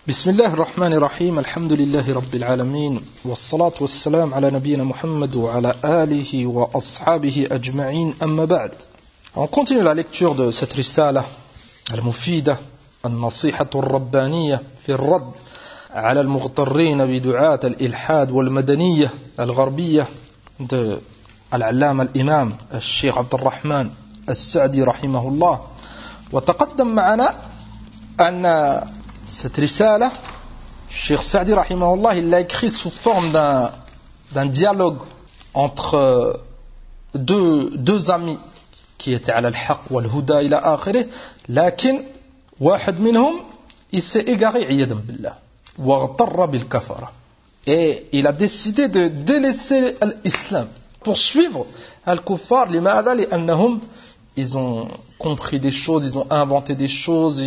بسم الله الرحمن الرحيم الحمد لله رب العالمين والصلاة والسلام على نبينا محمد وعلى آله وأصحابه أجمعين أما بعد. On continue la lecture de cette risala al-mufida al-nasihatu al-rabbaniyya fi al-radd على المغترين بدعاة الإلحاد والمدنية الغربية de العلامة الإمام الشيخ عبد الرحمن السعدي رحمه الله. وتقدم معنا أن cette risala, Cheikh Sa'di rahimahullah, il l'a écrit sous forme d'un dialogue entre deux amis qui étaient à al-haq wal-huda ila akhirih, lakin واحد منهم il s'est égaré iyadan billah waghtarra bil kafara, et il a décidé de délaisser l'islam pour suivre al-kuffar. Limadha li'annahum, ils ont compris des choses, ils ont inventé des choses,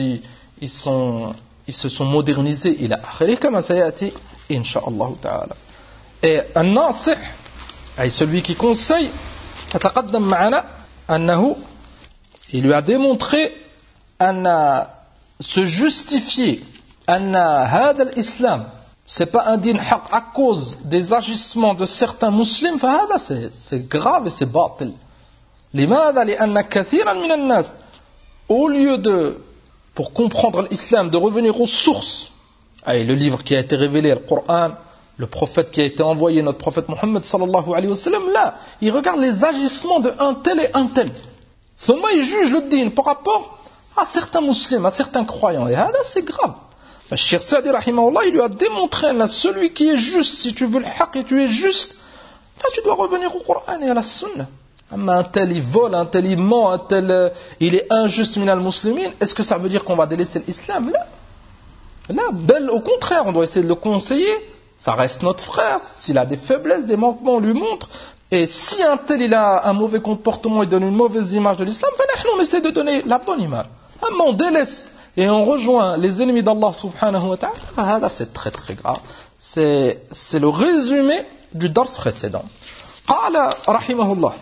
ils se sont modernisés ila akhirih kama sayati insha'Allah ta'ala. Et an-nasih, celui qui conseille, taqaddam ma'ana annahu, il lui a démontré anna se justifier anna hada al-islam, c'est pas un din haq à cause des agissements de certains musulmans, fahada c'est grave et c'est batil. Limadha li'anna kathiran min an-nas, au lieu de, pour comprendre l'islam, de revenir aux sources, le livre qui a été révélé, le Coran, le prophète qui a été envoyé, notre prophète Mohammed sallallahu alayhi wa sallam, là, il regarde les agissements de un tel et un tel. Seulement, il juge le din par rapport à certains musulmans, à certains croyants. Et là, c'est grave. Le Cheikh Sa'di rahimahullah, il lui a démontré, là, celui qui est juste, si tu veux le haq et tu es juste, là, tu dois revenir au Coran et à la sunna. Un tel il vole, un tel il ment, un tel il est injuste minal muslimin, est-ce que ça veut dire qu'on va délaisser l'islam? Là, au contraire, on doit essayer de le conseiller. Ça reste notre frère. S'il a des faiblesses, des manquements, on lui montre. Et si un tel il a un mauvais comportement, il donne une mauvaise image de l'islam, on essaie de donner la bonne image. On délaisse et on rejoint les ennemis d'Allah subhanahu wa ta'ala. C'est très très grave. C'est le résumé du dars précédent. Qala rahimahullah,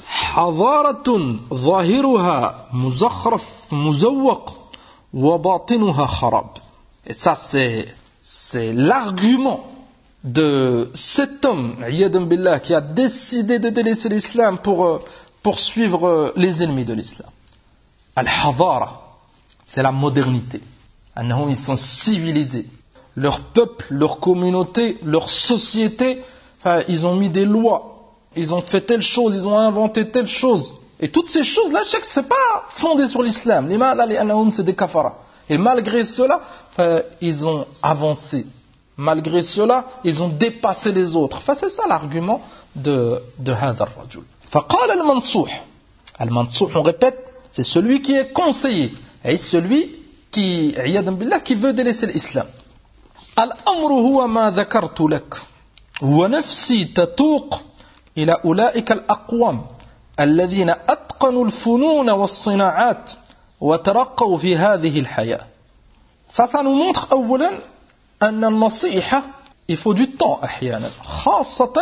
حضارة ظاهرها مزخرف مزوق وباطنها خراب. Et ça c'est l'argument de cet homme iyadan billah qui a décidé de délaisser l'islam pour suivre les ennemis de l'islam. Al-Hadara, c'est la modernité. Ils sont civilisés. Leur peuple, leur communauté, leur société, ils ont mis des lois. Ils ont fait telle chose, ils ont inventé telle chose. Et toutes ces choses-là, c'est pas fondé sur l'islam. C'est des kafara. Et malgré cela, ils ont avancé. Malgré cela, ils ont dépassé les autres. C'est ça l'argument de Hadar Rajul. Faqala al-Mansouh. Al-Mansouh, on répète, c'est celui qui est conseillé. Et celui qui, iyadan billah, qui veut délaisser l'islam. Al-amru huwa ma dhakartu lak. Wa nafsi tatuq إلى أولئك الأقوام الذين أتقنوا الفنون والصناعات وترقوا في هذه الحياة. Ça nous montre أولا أن النصيحة il faut du temps أحيانا, خاصة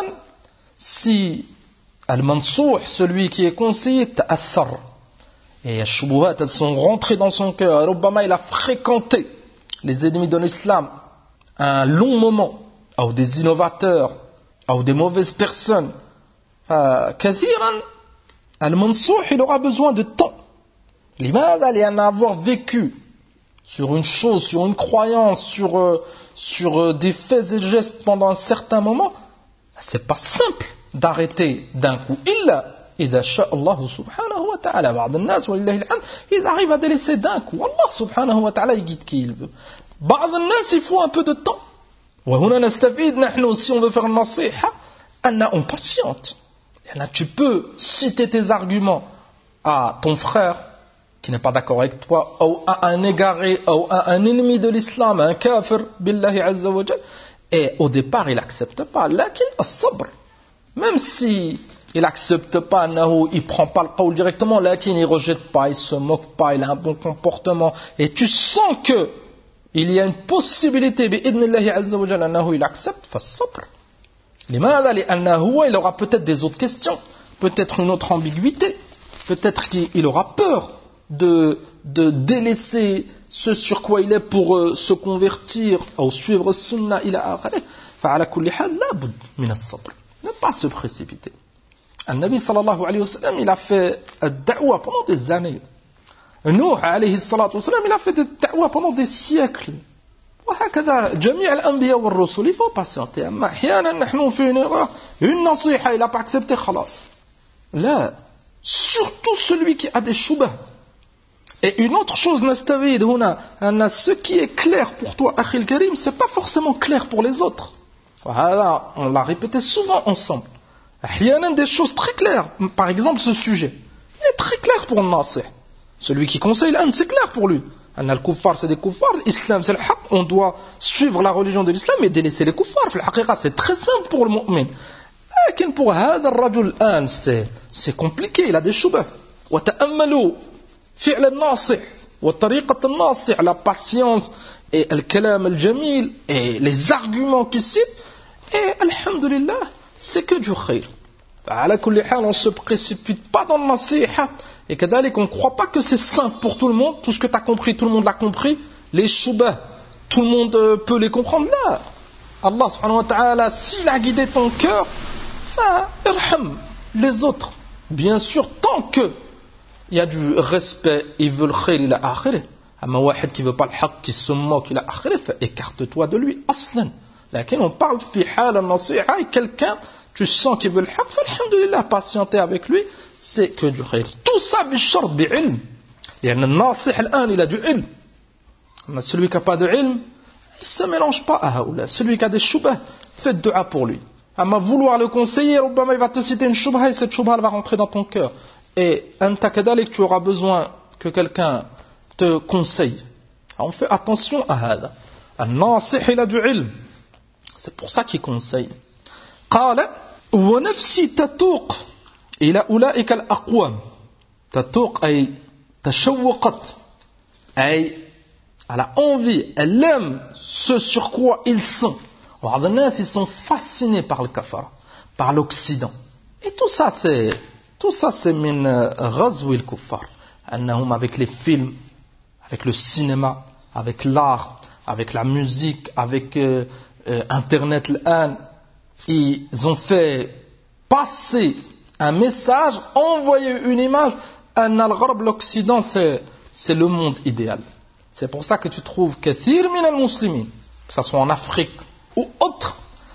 si المنصوح, celui qui est conseillé, تأثر et الشبهات elles sont rentrées dans son cœur. ربما il a fréquenté les ennemis de l'islam un long moment, ou des innovateurs, ou des mauvaises personnes. كثيرا المنصوح il aura besoin de temps. لماذا؟ لأن avoir vécu sur une chose, sur une croyance, sur des faits et gestes pendant un certain moment, c'est pas simple d'arrêter d'un coup. إلا إذا شاء الله سبحانه وتعالى. بعض الناس ولله الحمد ils arrivent à délaisser d'un coup. Allah subhanahu wa ta'ala il guide qui il veut. بعض الناس il faut un peu de temps. وهنا نستفيد نحن si on veut faire une nasiha أن on patiente. Là, tu peux citer tes arguments à ton frère qui n'est pas d'accord avec toi, ou à un égaré, ou à un ennemi de l'islam, un kafir, billahi azza wa jal, et au départ il n'accepte pas. Lakin as-sabr, même si il n'accepte pas, il prend pas le qawl directement, lakin il rejette pas, il se moque pas, il a un bon comportement, et tu sens que il y a une possibilité, bi'idnillahi azza wa jal, il accepte, fas-sabr. لماذا؟ لأنه il aura peut-être des autres questions, peut-être une autre ambiguïté, peut-être qu'il aura peur de délaisser ce sur quoi il est pour se convertir ou suivre sunna ila akhirih, fa'ala kulli hal la bud min as-sabr. Ne pas se précipiter. Al-Nabi sallallahu alayhi wa sallam, il a fait ad-da'wa pendant des années. Nuh alayhi salatu wa sallam, il a fait des da'wa pendant des siècles. وهكذا جميع الأنبياء والرسل, il faut patienter. أما أحيانا نحن في une nasiha, il n'a pas accepté, خلاص. Là, surtout celui qui a des shubhas. Et une autre chose, nastavid huna, ce qui est clair pour toi, Akhil Karim, c'est pas forcément clair pour les autres. Voilà, on l'a répété souvent ensemble. أحيانا des choses très claires. Par exemple, ce sujet, il est très clair pour le nasih. Celui qui conseille l'âne, c'est clair pour lui. Le kuffar, c'est des kuffars, l'islam, c'est le haqq. On doit suivre la religion de l'islam et délaisser les kuffars. C'est très simple pour le mu'min. Mais pour هذا الرجل الآن, c'est compliqué, il a des shubhas. وتأملوا فعل الناصح وطريقة الناصح, la patience et le kalam al-jamil et les arguments qu'il cite. Et alhamdulillah, c'est que du khayr. على كل حال, on ne se précipite pas dans le nasiha. Et kadalik, on ne croit pas que c'est simple pour tout le monde. Tout ce que tu as compris, tout le monde l'a compris. Les shubhas, tout le monde peut les comprendre. Là, Allah subhanahu wa ta'ala, s'il a guidé ton cœur, irham les autres. Bien sûr, tant que il y a du respect, il veut le khayr, il a akhirih. Amma wahid qui veut pas le haqq, qui se moque, il a akhirih, écarte-toi de lui, aslan. Lakin on parle fi hal al-nasiha, et quelqu'un, tu sens qu'il veut le haqq, alhamdulillah, patienter avec lui, c'est que du khayr. Tout ça, bishart, bi'ilm. Il y a un nasih, l'an, il a du ilm. Mais celui qui n'a pas de ilm, il ne se mélange pas à haoula. Celui qui a des shubhas, faites dua pour lui. Amma vouloir le conseiller, Rubbama, il va te citer une shubha, et cette shubha, elle va rentrer dans ton cœur. Et anta kadalik, tu auras besoin que quelqu'un te conseille. Alors, on fait attention à hada. Al-nasih, il a du ilm. C'est pour ça qu'il conseille. Qala, wa nafsi tatouq. إلى أولئك الأقوام تتوق أي تشوقت أي elle a envie, elle aime ce sur quoi ils sont. بعض الناس, ils sont fascinés par le kafara, par l'Occident. Et tout ça c'est من غزو الكفار. أنهم avec les films, avec le cinéma, avec l'art, avec la musique, avec Internet الآن, ils ont fait passer un message, envoyer une image. L'Occident, c'est le monde idéal. C'est pour ça que tu trouves kathir min al-muslimin, que ce soit en Afrique ou autre,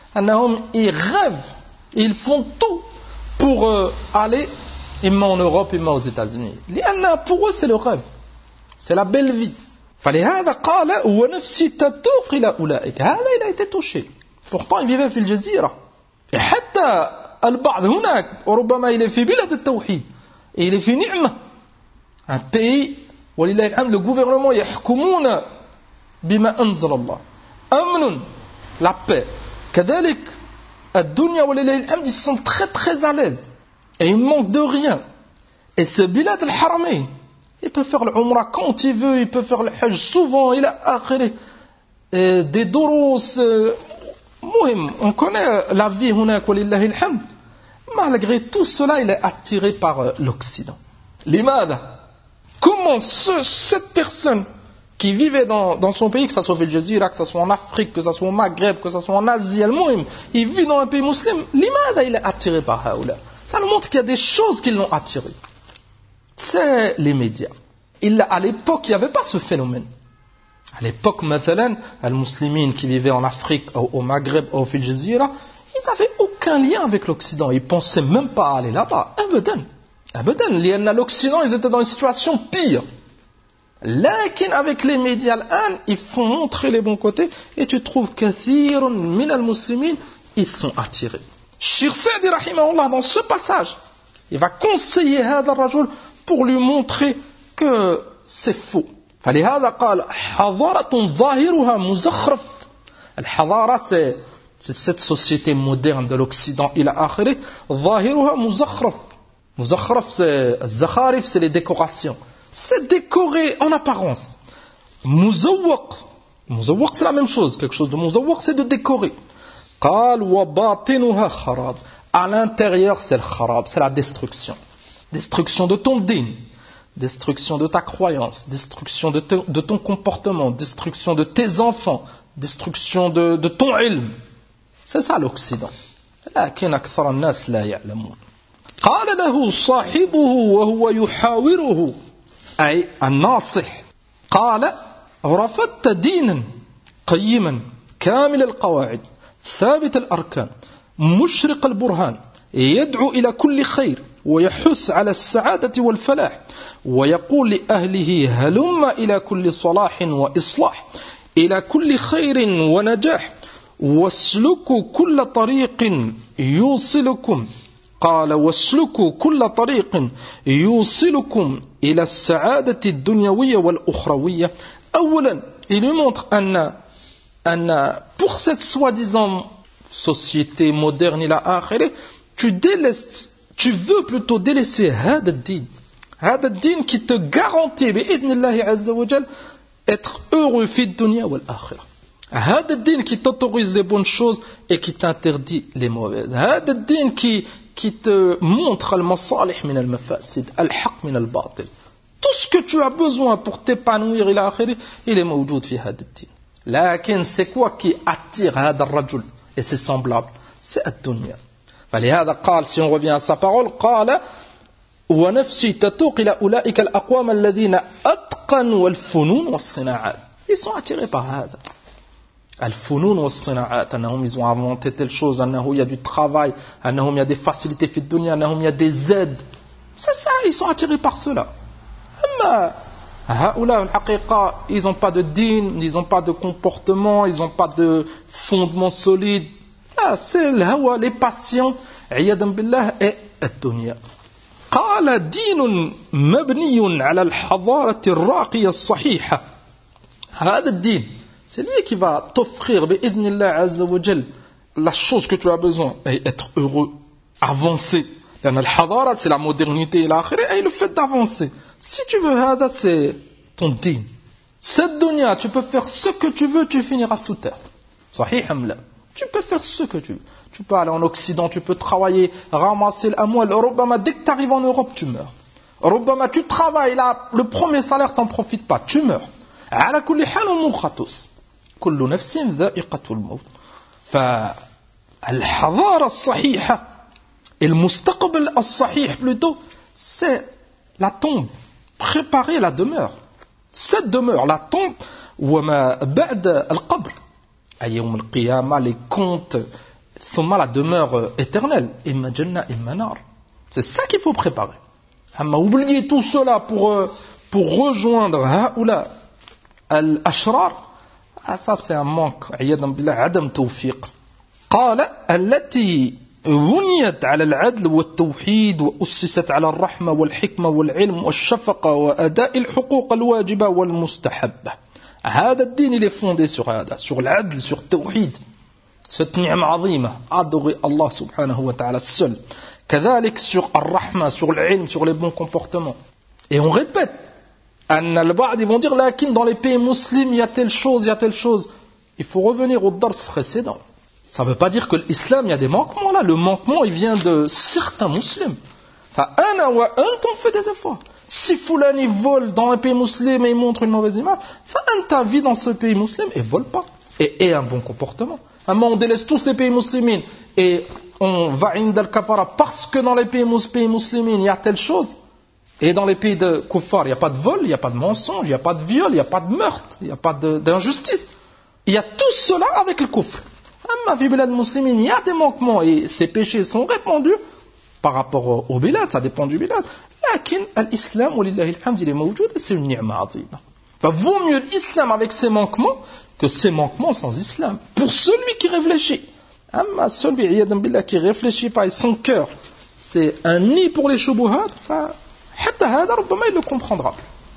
ils rêvent, ils font tout pour aller imma en Europe, imma aux États-Unis. Pour eux, c'est le rêve, c'est la belle vie. فلهذا قال ونفسي تتوق إلى أولئك. هذا il a été touché. Pourtant, il vivait في الجزيرة. Et حتى البعض هناك وربما il est في بلاد التوحيد et il est في نعمة, un pays ولله الحمد, le gouvernement يحكمون بما أنزل الله, أمن, la paix, كذلك الدنيا ولله الحمد, ils sont très très à l'aise et ils manquent de rien. Et ce بلاد الحرمين, il peut faire le umrah quand il veut, il peut faire le hajj souvent, il a akhirih, des durus, on connaît la vie هناك ولله الحمد. Malgré tout cela, il est attiré par l'Occident. Limada, comment cette personne qui vivait dans son pays, que ce soit au Jazira, que ce soit en Afrique, que ce soit au Maghreb, que ce soit en Asie, il vit dans un pays musulman, limada, il est attiré par haoula. Ça nous montre qu'il y a des choses qui l'ont attiré. C'est les médias. À l'époque, il n'y avait pas ce phénomène. À l'époque, مثلا, les musulmans qui vivaient en Afrique, au Maghreb, au Jazira, ils n'avaient aucun lien avec l'Occident. Ils ne pensaient même pas à aller là-bas. Abadan. L'Occident, ils étaient dans une situation pire. Lakin avec les médias, ils font montrer les bons côtés. Et tu trouves kathirun min al-muslimin, ils sont attirés. Shir Sa'di rahimahullah, dans ce passage, il va conseiller هذا الرجل pour lui montrer que c'est faux. فلهذا قال حضارة ظاهرها مزخرف. الحضارة, c'est cette société moderne de l'Occident, il a akhirih, ظاهرها مزخرف. مزخرف, c'est zakharif, c'est les décorations. C'est décoré en apparence. مزوق, c'est la même chose. Quelque chose de مزوق, c'est de décorer. قال وباطنها خراب. À l'intérieur, c'est le kharab, c'est la destruction. Destruction de ton din. destruction de ta croyance, destruction de ton comportement, destruction de tes enfants, destruction de ton ilm. C'est ça l'Occident. لكن أكثر الناس لا يعلمون. قال له صاحبه وهو يحاوره أي الناصح قال رفضت دينا قيما كامل القواعد ثابت الأركان مشرق البرهان يدعو إلى كل خير ويحث على السعادة والفلاح ويقول لأهله هلم إلى كل صلاح وإصلاح إلى كل خير ونجاح واسلكوا كل طريق يوصلكم قال واسلكوا كل طريق يوصلكم إلى السعادة الدنيوية والأخروية. أولا, il lui montre pour cette soi-disant société moderne il a akhiré, tu veux plutôt délaisser هذا الدين qui te garantit بإذن الله عز وجل être heureux في الدنيا والآخرة. هذا الدين qui t'autorise les bonnes choses et qui t'interdit les mauvaises. هذا الدين qui te montre المصالح من المفاسد الحق من الباطل. Tout ce que tu as besoin pour t'épanouir إلى آخره il est موجود في هذا الدين. لكن c'est quoi qui attire هذا الرجل et c'est semblable, c'est الدنيا. فلهذا قال, si on revient à sa parole, قال ونفسي تتوق إلى أولئك الأقوام الذين أتقنوا الفنون والصناعات. Ils sont attirés par هذا. الفنون والصناعات أنهم ils ont inventé telle chose, أنه il y a du travail, أنهم il y a des facilités في الدنيا, أنهم il y a des aides. C'est ça, ils sont attirés par cela. أما هؤلاء الحقيقة, ils n'ont pas de dîn, ils n'ont pas de comportement, ils n'ont pas de fondement solide. Là, c'est le hawa, les passions, عياذا بالله, et الدنيا. قال دين مبني على الحضارة الراقية الصحيحة. هذا الدين, c'est lui qui va t'offrir بإذن الله عز وجل la chose que tu as besoin et être heureux, avancer. لأن الحضارة, c'est la modernité et l'آخرة, et le fait d'avancer. Si tu veux هذا, c'est ton din. Cette dunya, tu peux faire ce que tu veux, tu finiras sous terre. صحيح أم لا? Tu peux faire ce que tu veux. Tu peux aller en Occident, tu peux travailler, ramasser l'amoual. ربما, dès que tu arrives en Europe, tu meurs. ربما, tu travailles là, le premier salaire, t'en profites pas, tu meurs. على كل حال نموت. كل نفس ذائقة الموت. فالحضارة الصحيحة, et le mustaqbal الصحيح plutôt, c'est la tombe. Préparer la demeure. Cette demeure, la tombe, وما بعد القبر. يوم القيامة, les comptes, ثم la demeure éternelle. إما جنة إما نار. C'est ça qu'il faut préparer. أما oublier tout cela pour rejoindre هؤلاء الأشرار, ça c'est un manque. عياذا بالله, عدم توفيق. قال التي بنيت على العدل والتوحيد وأسست على الرحمة والحكمة والعلم والشفقة وأداء الحقوق الواجبة والمستحبة. هذا الدين il est fondé sur هذا, sur العدل, sur التوحيد, cette ni'ma عظيمة, adorer Allah subhanahu wa ta'ala seul. كذلك sur الرحمة, sur l'ilm, sur les bons comportements. Et on répète, أن البعض ils vont dire لكن dans les pays musulmans il y a telle chose, il y a telle chose. Il faut revenir au dars précédent. Ça ne veut pas dire que l'islam, il y a des manquements là. Le manquement, il vient de certains musulmans. فأنا وأنتم fait des efforts. Si Foulani vole dans un pays musulman et il montre une mauvaise image, فأنت vis dans ce pays musulman et vole pas. Et un bon comportement. On délaisse tous les pays musulmans et on va عند الكفارة parce que dans les pays musulmans, il y a telle chose. Et dans les pays de kuffar, il n'y a pas de vol, il n'y a pas de mensonge, il n'y a pas de viol, il n'y a pas de meurtre, il n'y a pas d'injustice. Il y a tout cela avec le kufr. Amma fi bilad muslimin, il y a des manquements et ces péchés sont répandus par rapport au bilad, ça dépend du bilad. Lakin l'islam, walillahi alhamd, il est mawjoud et c'est une ni'ma azima. Vaut mieux l'islam avec ses manquements que ses manquements sans islam. Pour celui qui réfléchit. Amma celui, iyadan billah, qui réfléchit pas et son cœur, c'est un nid pour les shubuhat, حتى هذا ربما il le comprendra.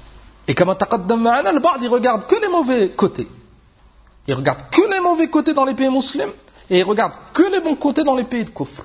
Et comme تقدم معنا, البعض il regarde que les mauvais côtés. Il regarde que les mauvais côtés dans les pays musulmans et il regarde que les bons côtés dans les pays de kufr.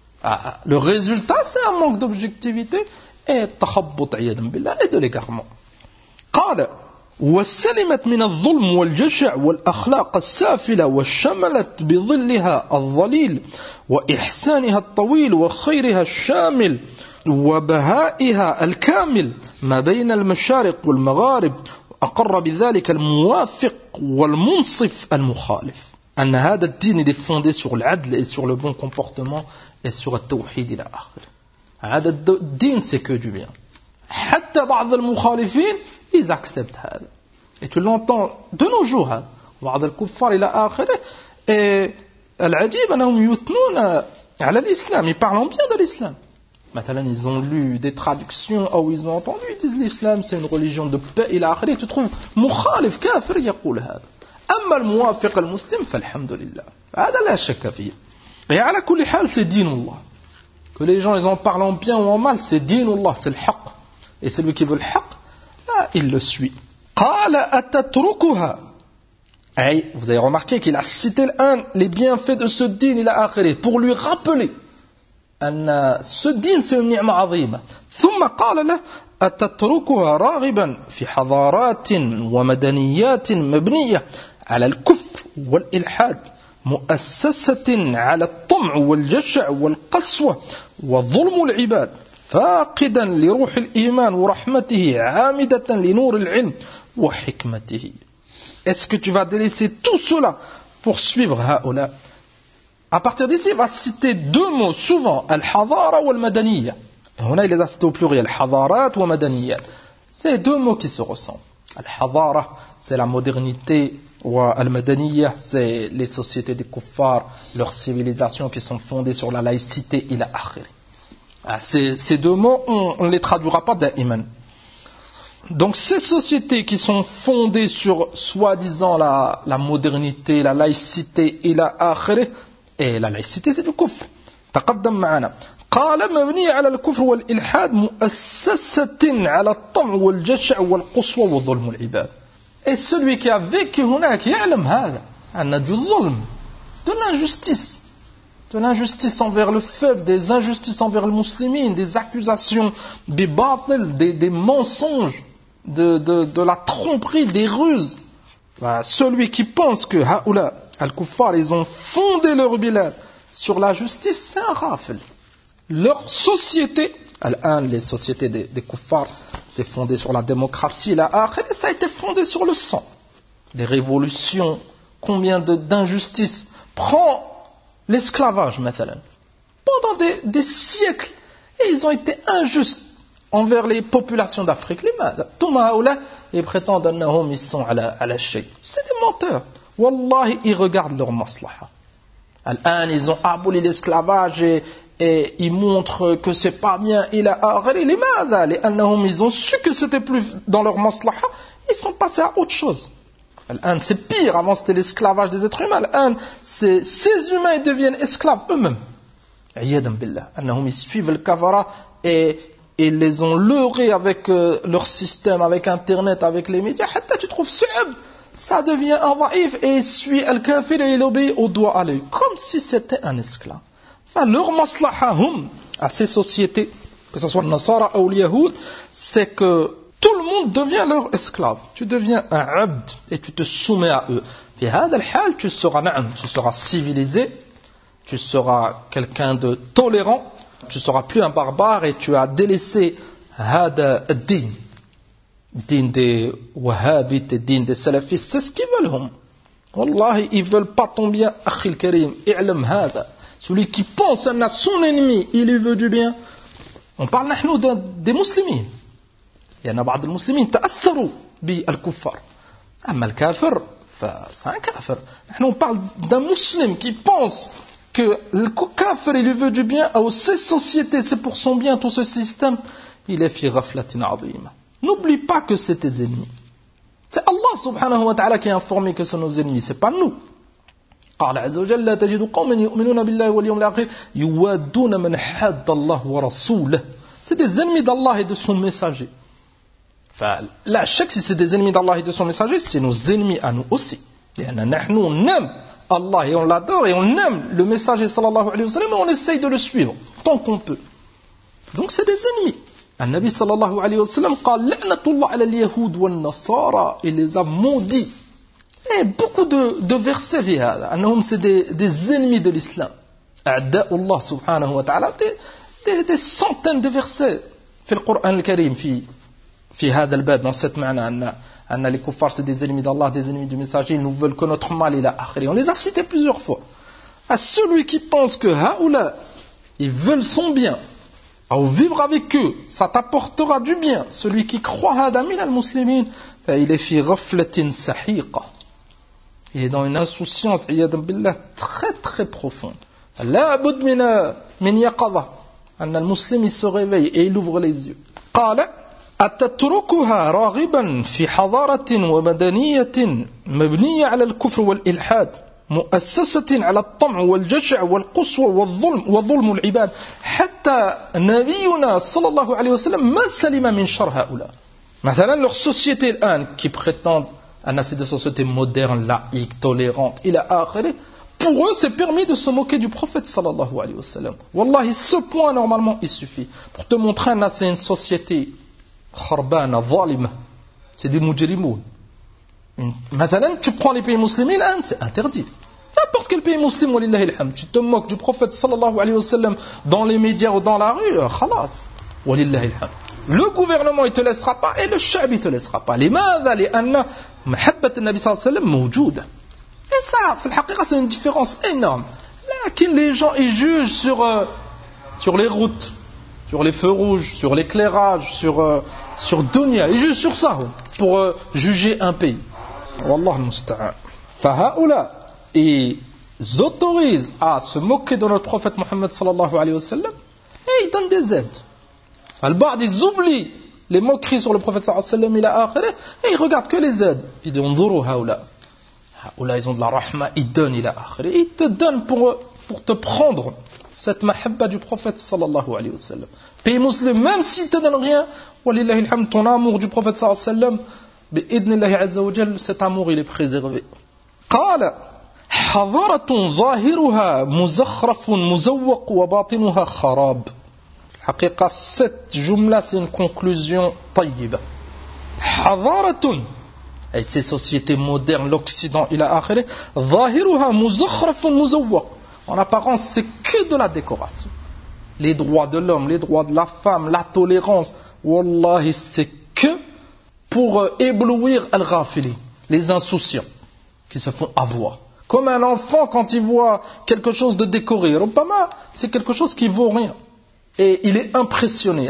Le résultat, c'est un manque d'objectivité et التخبط عياذا بالله et de l'égarement. قال وسلمت من الظلم والجشع والأخلاق السافلة وشملت بظلها الظليل وإحسانها الطويل وخيرها الشامل وبهائها الكامل ما بين المشارق والمغارب أقر بذلك الموافق والمنصف المخالف أن هذا الدين est fondé sur l'adl et sur le bon comportement et sur le tawhid إلى آخره. هذا الدين c'est que du bien. حتى بعض المخالفين ils acceptent هذا. Et tu l'entends de nos jours هذا. بعض الكفار إلى آخره. Et العجيب أنهم يثنون على l'islam, ils parlent bien de l'islam. Maintenant, ils ont lu des traductions où ils ont entendu, ils disent l'islam c'est une religion de paix إلى آخره. Tu trouves مخالف كافر يقول هذا. أما الموافق المسلم فالحمد لله. هذا لا شك فيه. Et على كل حال c'est دين الله. Que les gens ils en parlent en bien ou en mal, c'est دين الله, c'est le haqq. Et celui qui veut le haqq, là, il le suit. قال أتتركها. Hey, vous avez remarqué qu'il a cité les bienfaits de ce din إلى آخره pour lui rappeler أن ce din c'est une نعمة عظيمة. ثم قال له أتتركها راغبا في حضارات ومدنيات مبنية على الكفر والإلحاد مؤسسة على الطمع والجشع والقسوة وظلم العباد فاقدا لروح الإيمان ورحمته عامدة لنور العلم وحكمته. Est-ce que tu vas délaisser tout cela pour suivre هؤلاء? À partir d'ici, il va citer deux mots souvent, al-hadara ou al-madaniyya. Là, il les a cités au pluriel, hadarat ou madaniyya. C'est deux mots qui se ressemblent. Al-hadara, c'est la modernité, ou al-madaniyya, c'est les sociétés des kuffars, leurs civilisations qui sont fondées sur la laïcité et la akhiri. Ces deux mots, on ne les traduira pas d'a'iman. Donc ces sociétés qui sont fondées sur soi-disant la modernité, la laïcité et la akhiri, et la laïcité c'est du kufr. تقدم معنا. قال مبني على الكفر والإلحاد مؤسسة على الطمع والجشع والقسوة وظلم العباد. Et celui qui a vécu هناك يعلم هذا أن du ظلم, de l'injustice envers le faible, des injustices envers les musulmans, des accusations, des batil, des mensonges, de la tromperie, des ruses. Celui qui pense que haoula al-kuffar, ils ont fondé leur bilad sur la justice, c'est un rafel. Leur société, les sociétés des kuffars, c'est fondé sur la démocratie, la akhir, ça a été fondé sur le sang. Des révolutions, combien d'injustices. Prends l'esclavage, مثلا. Pendant des siècles, et ils ont été injustes envers les populations d'Afrique. Ils prétendent qu'ils sont à la shay. C'est des menteurs. Wallahi, ils regardent leur maslaha. Ils ont aboli l'esclavage et ils montrent que c'est pas bien. Ils ont su que c'était plus dans leur maslaha. Ils sont passés à autre chose. C'est pire. Avant, c'était l'esclavage des êtres humains. Ces humains ils deviennent esclaves eux-mêmes. Ils suivent le kafara et ils les ont leurrés avec leur système, avec Internet, avec les médias. Hatta tu trouves ça devient un vaïf et il suit al-kafir et il obéit au doigt à l'œil, comme si c'était un esclave. Enfin, leur maslaha à ces sociétés, que ce soit le Nasara ou le Yahoud, c'est que tout le monde devient leur esclave. Tu deviens un abd et tu te soumets à eux. Fi hada al-hal, tu seras civilisé, tu seras quelqu'un de tolérant, tu seras plus un barbare et tu as délaissé hada ad-din. Din des wahhabites et din des salafistes, c'est ce qu'ils veulent. Wallahi, ils veulent pas ton bien, akhil karim, i'lam hada. Celui qui pense à son ennemi, il lui veut du bien. On parle nahnu des musulmans. Il y en a بعض المسلمين تأثروا بالكفار. أما الكافر فسc'est un kafir. On parle d'un musulman qui pense que le kafir il lui veut du bien, ou ces sociétés c'est pour son bien, tout ce système, il est fi ghaflatin azima. N'oublie pas que c'est tes ennemis. C'est Allah subhanahu wa ta'ala qui a informé que c'est nos ennemis, c'est pas nous. قال عز وجل لا تجد قوما يؤمنون بالله واليوم الآخر يوادون من حاد الله ورسوله. C'est des ennemis d'Allah et de son messager. Là, chaque si c'est des ennemis d'Allah et de son messager, c'est nos ennemis à nous aussi. Nous, on aime Allah et on l'adore et on aime le messager sallallahu alayhi wa sallam et on essaye de le suivre tant qu'on peut. Donc c'est des ennemis. النبي صلى الله عليه وسلم قال لعنة الله على اليهود والنصارى, il les a maudits. Et beaucoup de versets في هذا أنهم c'est des ennemis de l'islam. أعداء الله سبحانه وتعالى, des centaines de versets في القرآن الكريم في هذا الباب dans cette معنى أن les kuffars c'est des ennemis d'Allah, des ennemis du messager, ils nous veulent que notre mal إلى آخره. On les a cités plusieurs fois. À celui qui pense que haoula, ils veulent son bien, ou vivre avec eux, ça t'apportera du bien. Celui qui croit hada min al-muslimin, il est fi ghaflatin sahiqa. Il est dans une insouciance, iyadan billah, très très profonde. La bud min yaqadha. Anna al-muslim, il se réveille et il ouvre les yeux. Qala أتتركها راغبا في حضارة ومدنية مبنية على الكفر والإلحاد مؤسسة على الطمع والجشع والقسوة وظلم العباد حتى نبينا صلى الله عليه وسلم ما سلم من شر هؤلاء. مثلا leur société الآن qui prétendent أن c'est des sociétés modernes, laïques, tolérantes, إلى آخره. Pour eux, c'est permis de se moquer du prophète sallallahu alayhi wa sallam. Wallahi, ce point normalement il suffit pour te montrer que c'est une société kharbana, zalima, c'est des mujrimoun. Maintenant, tu prends les pays musulmans, c'est interdit. N'importe quel pays musulman, walillahi alhamd, tu te moques du prophète sallallahu alayhi wa sallam dans les médias ou dans la rue, khalas, walillahi alhamd. Le gouvernement il te laissera pas et le sha'b il te laissera pas. لماذا؟ لأن محبة النبي صلى الله عليه وسلم موجودة. Et ça, في الحقيقة, c'est une différence énorme. Là, les gens ils jugent sur les routes, sur les feux rouges, sur l'éclairage, sur dunya, ils jugent sur ça pour juger un pays. Wallah al-musta'an. Fahaoula, ils autorisent à se moquer de notre prophète Mohammed sallallahu alayhi wa sallam et ils donnent des aides. Al-Ba'd, ils oublient les moqueries sur le prophète sallallahu alayhi wa sallam ila akhirih et ils regardent que les aides. Ils disent unzuru haoula. Haoula, ils ont de la rahma, ils donnent ila akhirih. Ils te donnent pour te prendre cette mahabba du prophète sallallahu alayhi wa sallam. Pays musulman, même s'il te donne rien, walillahi alhamd, ton amour du prophète sallallahu alayhi wa sallam, bi'idnillahi azza wa jal, cet amour il est préservé. Qala حضارة ظاهرها مزخرف مزوق وباطنها خراب. حقيقة cette jumla c'est une conclusion طيبة. حضارة, et ces sociétés modernes, l'Occident إلى آخره, ظاهرها مزخرف مزوق. En apparence, c'est que de la décoration. Les droits de l'homme, les droits de la femme, la tolérance, wallahi, c'est que pour éblouir al-ghafili, les insouciants qui se font avoir. Comme un enfant quand il voit quelque chose de décoré, Rubbama, c'est quelque chose qui vaut rien. Et il est impressionné.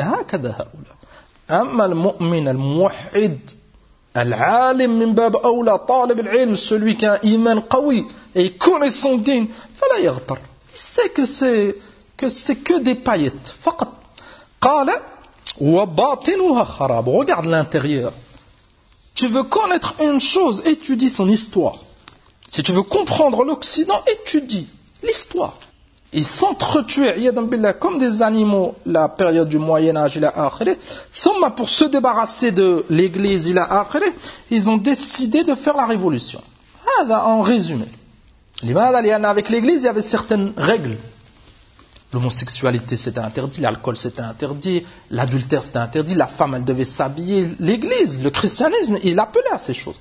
Amma al-mu'min, al-muwahhid, al-alim min bab awla, talib al-ilm, celui qui a un iman qawi et il connaît son din, fala yaghtar. Il sait que c'est que des paillettes. Faqat. Qala wa batinuha kharab. Regarde l'intérieur. Tu veux connaître une chose, étudie son histoire. Si tu veux comprendre l'Occident, étudie l'histoire. Ils s'entretuaient, iyadan billah, comme des animaux, la période du Moyen-Âge, ila akhirih. Thumma, pour se débarrasser de l'église, ila akhirih, ils ont décidé de faire la révolution. En résumé. Avec l'église, il y avait certaines règles. L'homosexualité, c'était interdit, l'alcool, c'était interdit, l'adultère, c'était interdit, la femme, elle devait s'habiller. L'église, le christianisme, il appelait à ces choses.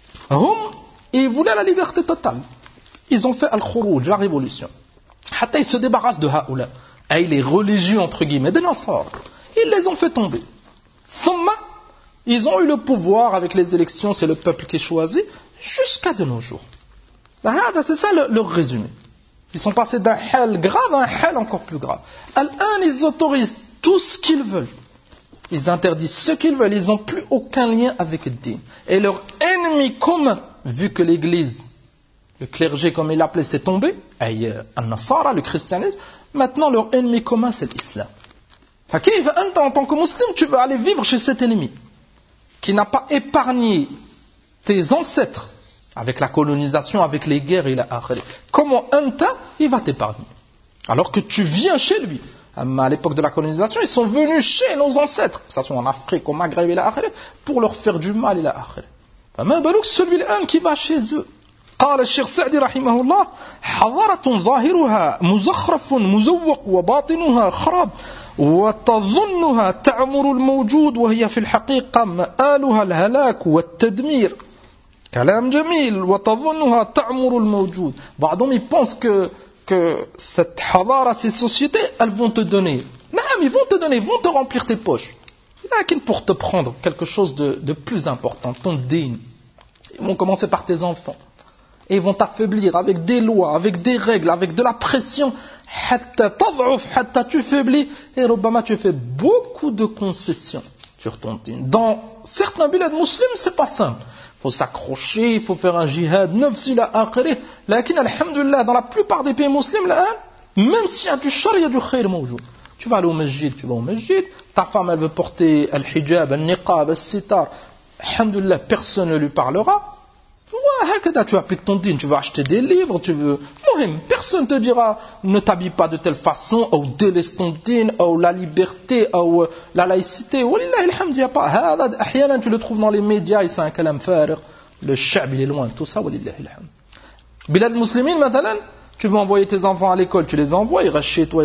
Ils voulaient la liberté totale. Ils ont fait al-khurouj, la révolution. Hatta ils se débarrassent de haoula. Et les religieux, entre guillemets, des Nasara. Ils les ont fait tomber. Thumma, ils ont eu le pouvoir avec les élections, c'est le peuple qui choisit, jusqu'à de nos jours. C'est ça le résumé. Ils sont passés d'un hal grave à un hal encore plus grave. Al-an, ils autorisent tout ce qu'ils veulent. Ils interdisent ce qu'ils veulent. Ils n'ont plus aucun lien avec le din. Et leur ennemi commun, vu que l'église, le clergé comme il l'appelait, s'est tombé, al-Nasara, le christianisme, maintenant leur ennemi commun c'est l'islam. En tant que musulman, tu vas aller vivre chez cet ennemi qui n'a pas épargné tes ancêtres avec la colonisation, avec les guerres et la akhirah. Comment il va t'épargner alors que tu viens chez lui. À l'époque de la colonisation, ils sont venus chez nos ancêtres, que ce soit en Afrique, au Maghreb et la akhirah, pour leur faire du mal et la akhirah. فما بالك celui-là qui va chez eux. قال الشيخ سعدي رحمه الله حضارة ظاهرها مزخرف مزوق وباطنها خراب وتظنها تعمر الموجود وهي في الحقيقة مآلها الهلاك والتدمير. كلام جميل. وتظنها تعمر الموجود. بعضهم ils pensent que cette hadara, ces sociétés, elles vont te donner. ils vont te donner, ils vont te remplir tes poches. Pour te prendre quelque chose de plus important, ton din. Ils vont commencer par tes enfants. Et ils vont t'affaiblir avec des lois, avec des règles, avec de la pression. Tu faiblis. Et Rubbama, tu fais beaucoup de concessions sur ton din. Dans certains bilad musulmans, c'est pas simple. Il faut s'accrocher, il faut faire un jihad, nafsi la akhirih. Lakin, alhamdulillah, dans la plupart des pays musulmans, là, même s'il y a du shar, il y a du khayr mawjoud. Tu vas aller au masjid, tu vas au masjid. Ta femme, elle veut porter al-hijab, al-niqab, al-sitar. Alhamdulillah, personne ne lui parlera. Tu appliques ton din, tu vas acheter des livres, tu veux. Personne ne te dira ne t'habille pas de telle façon, ou délaisse ton din, ou la liberté, ou la laïcité. Wallah, alhamd, y a pas. Tu le trouves dans les médias, et c'est un kalam farir. Le sha'b, il est loin, tout ça, walillah, alhamd. Bilad muslimin, maintenant, tu veux envoyer tes enfants à l'école, tu les envoies, ils restent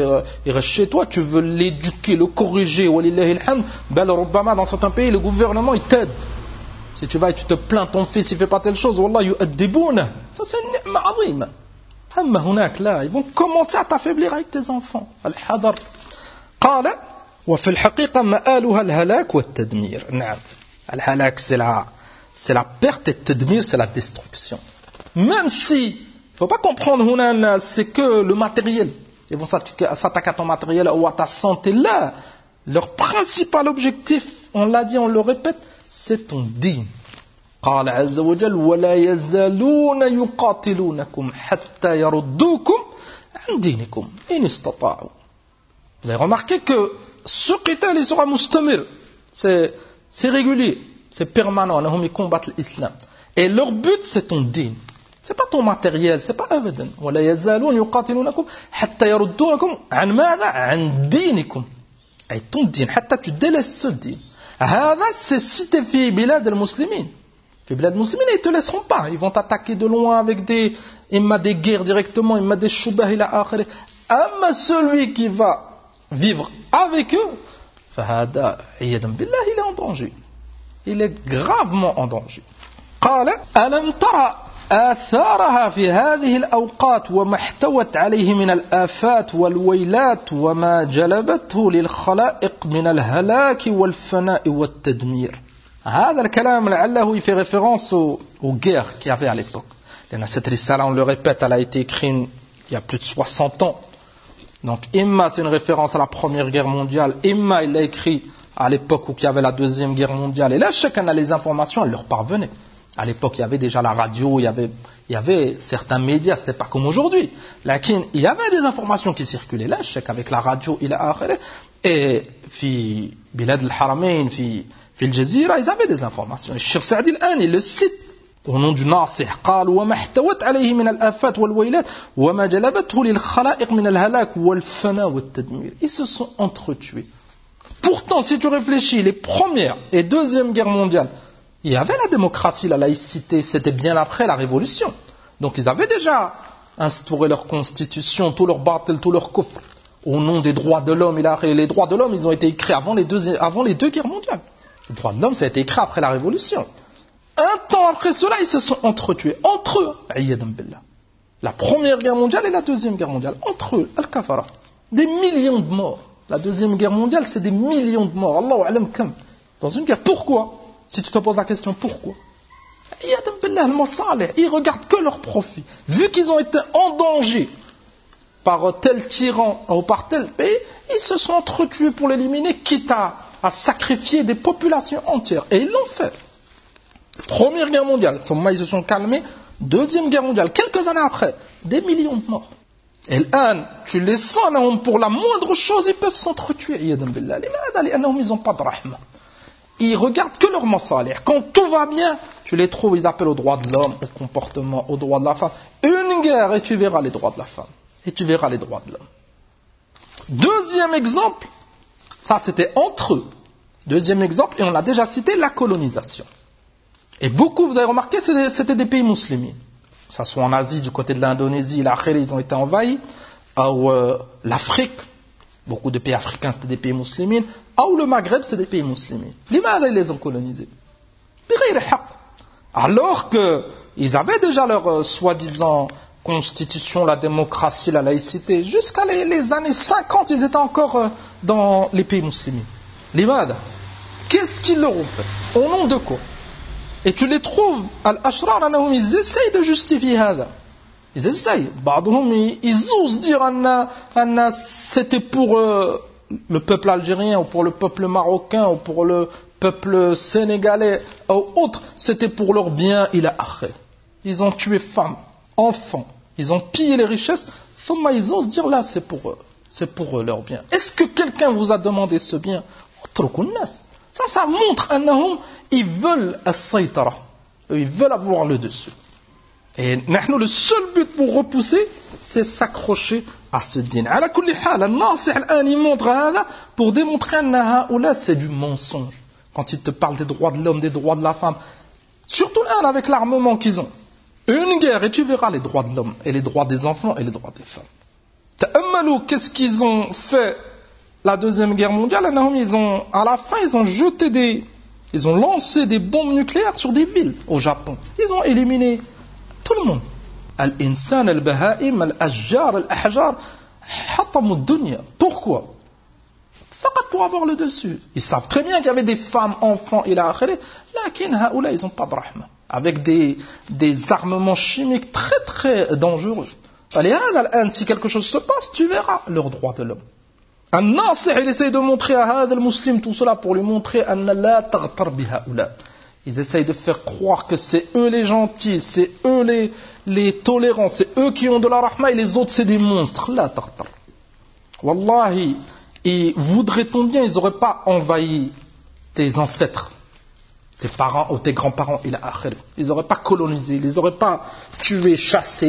chez toi, tu veux l'éduquer, le corriger, walillah, alhamd. Bel Rubbama, dans certains pays, le gouvernement, il t'aide. Si tu vas et tu te plains, ton fils il fait pas telle chose, wallah yu'addibouna. Ça c'est une ni'ma azima. Amma hunak là, ils vont commencer à t'affaiblir avec tes enfants. Al-hadar. قال وفي الحقيقة مآلها الهلاك والتدمير. نعم. الهلاك c'est la perte et le tadmir c'est la destruction. Même si faut pas comprendre hunan c'est que le matériel. Ils vont s'attaquer à ton matériel ou à ta santé là. Leur principal objectif, on l'a dit, on le répète, c'est ton din. قال عز وجل ولا يزالون يقاتلونكم حتى يردوكم عن دينكم إن استطاعوا. Vous avez remarqué que ce qital il sera mustamir, c'est régulier, c'est permanent. Ils combattent l'islam et leur but c'est ton din, c'est pas ton matériel, c'est pas abadan. ولا يزالون يقاتلونكم حتى يردوكم عن ماذا؟ عن دينكم. أي ton din, حتى tu délaisses ce din. هذا c'est si t'es في بلاد المسلمين. في بلاد المسلمين ils te laisseront pas, ils vont t'attaquer de loin avec des guerres directement, des shubah ila akhirih. أما celui qui va vivre avec eux, فهذا عياذا بالله il est en danger, il est gravement en danger. قال ألم ترى آثارها في هذه الأوقات وما احتوت عليه من الآفات والويلات وما جلبته للخلائق من الهلاك والفناء والتدمير. هذا الكلام لعله fait référence aux guerres qu'il y avait à l'époque. Cette risala, on le répète, elle a été écrite il y a plus de 60 ans. Donc imma c'est une référence à la première guerre mondiale, imma il l'a écrit à l'époque où il y avait la deuxième guerre mondiale. Et là chacun a les informations, elles leur parvenaient. À l'époque, il y avait déjà la radio, il y avait certains médias, c'était pas comme aujourd'hui. Lakin, il y avait des informations qui circulaient là, je sais qu'avec la radio, il a akhiré. Et, fi Bilad al-Haramain, fi al-Jazira, ils avaient des informations. Et Cheikh Saadi al-An, il le cite au nom du Nasih. قال وما احتوت عليه من الآفات والويلات وما جلبته للخلائق من الهلاك والفناء والتدمير. Ils se sont entretués. Pourtant, si tu réfléchis, les premières et deuxième guerres mondiales, il y avait la démocratie, la laïcité, c'était bien après la révolution. Donc ils avaient déjà instauré leur constitution, tout leur batil, tout leur kufr, au nom des droits de l'homme. Les droits de l'homme, ils ont été écrits avant les deux guerres mondiales. Les droits de l'homme, ça a été écrit après la révolution. Un temps après cela, ils se sont entretués, entre eux. La première guerre mondiale et la deuxième guerre mondiale, entre eux, al-kafara. Des millions de morts. La deuxième guerre mondiale, c'est des millions de morts. Allahu alam kam. Dans une guerre, pourquoi? Si tu te poses la question, pourquoi? Ils regardent que leur profit. Vu qu'ils ont été en danger par tel tyran ou par tel pays, ils se sont entretués pour l'éliminer, quitte à sacrifier des populations entières. Et ils l'ont fait. Première guerre mondiale, ils se sont calmés. Deuxième guerre mondiale, quelques années après, des millions de morts. Et l'âne, tu les sens, pour la moindre chose, ils peuvent s'entretuer. Ils n'ont pas de rahma. Ils regardent que leur masalih. Quand tout va bien, tu les trouves, ils appellent aux droits de l'homme, au comportement, aux droits de la femme. Une guerre et tu verras les droits de la femme. Et tu verras les droits de l'homme. Deuxième exemple, ça c'était entre eux. Deuxième exemple, et on l'a déjà cité, la colonisation. Et beaucoup, vous avez remarqué, c'était des pays musulmans. Que ce soit en Asie, du côté de l'Indonésie, ils ont été envahis. Ou l'Afrique. Beaucoup de pays africains, c'était des pays musulmans. Ou le Maghreb, c'est des pays musulmans. Ils les ont colonisés. Alors qu'ils avaient déjà leur soi-disant constitution, la démocratie, la laïcité. Jusqu'à les années 50, ils étaient encore dans les pays musulmans. L'imad, qu'est-ce qu'ils leur ont fait? Au nom de quoi? Et tu les trouves, al-ashrar, ils essayent de justifier ça. Ils essayent. Ils osent dire que c'était pour le peuple algérien, ou pour le peuple marocain, ou pour le peuple sénégalais, ou autre. C'était pour leur bien, ils ont tué femmes, enfants, ils ont pillé les richesses. Ils osent dire là, c'est pour eux leur bien. Est-ce que quelqu'un vous a demandé ce bien? Ça montre qu'ils veulent as-saytara. Ils veulent avoir le dessus. Et nous, le seul but pour repousser, c'est s'accrocher à ce din. À la kulli hal, al-Nasih il montre ça pour démontrer que c'est du mensonge. Quand ils te parlent des droits de l'homme, des droits de la femme, surtout là avec l'armement qu'ils ont. Une guerre et tu verras les droits de l'homme et les droits des enfants et les droits des femmes. Ta'ammalou, qu'est-ce qu'ils ont fait la deuxième guerre mondiale? À la fin, ils ont lancé des bombes nucléaires sur des villes au Japon. Ils ont éliminé tout le monde. Al-insan, al-baha'im, al-ashjar, al-ahjar, hatamu dunya. Pourquoi? Pour avoir le dessus. Ils savent très bien qu'il y avait des femmes, enfants, ils n'ont pas de rahma. Avec des armements chimiques très très dangereux. Si quelque chose se passe, tu verras leurs droits de l'homme. An-Nasih, il essaye de montrer à Hadal Muslim tout cela pour lui montrer ils essayent de faire croire que c'est eux les gentils, c'est eux les tolérants, c'est eux qui ont de la rahma et les autres c'est des monstres. La taghtar. Wallahi, et voudrait-on bien, ils n'auraient pas envahi tes ancêtres, tes parents ou tes grands-parents, ils n'auraient pas colonisé, ils n'auraient pas tué, chassé,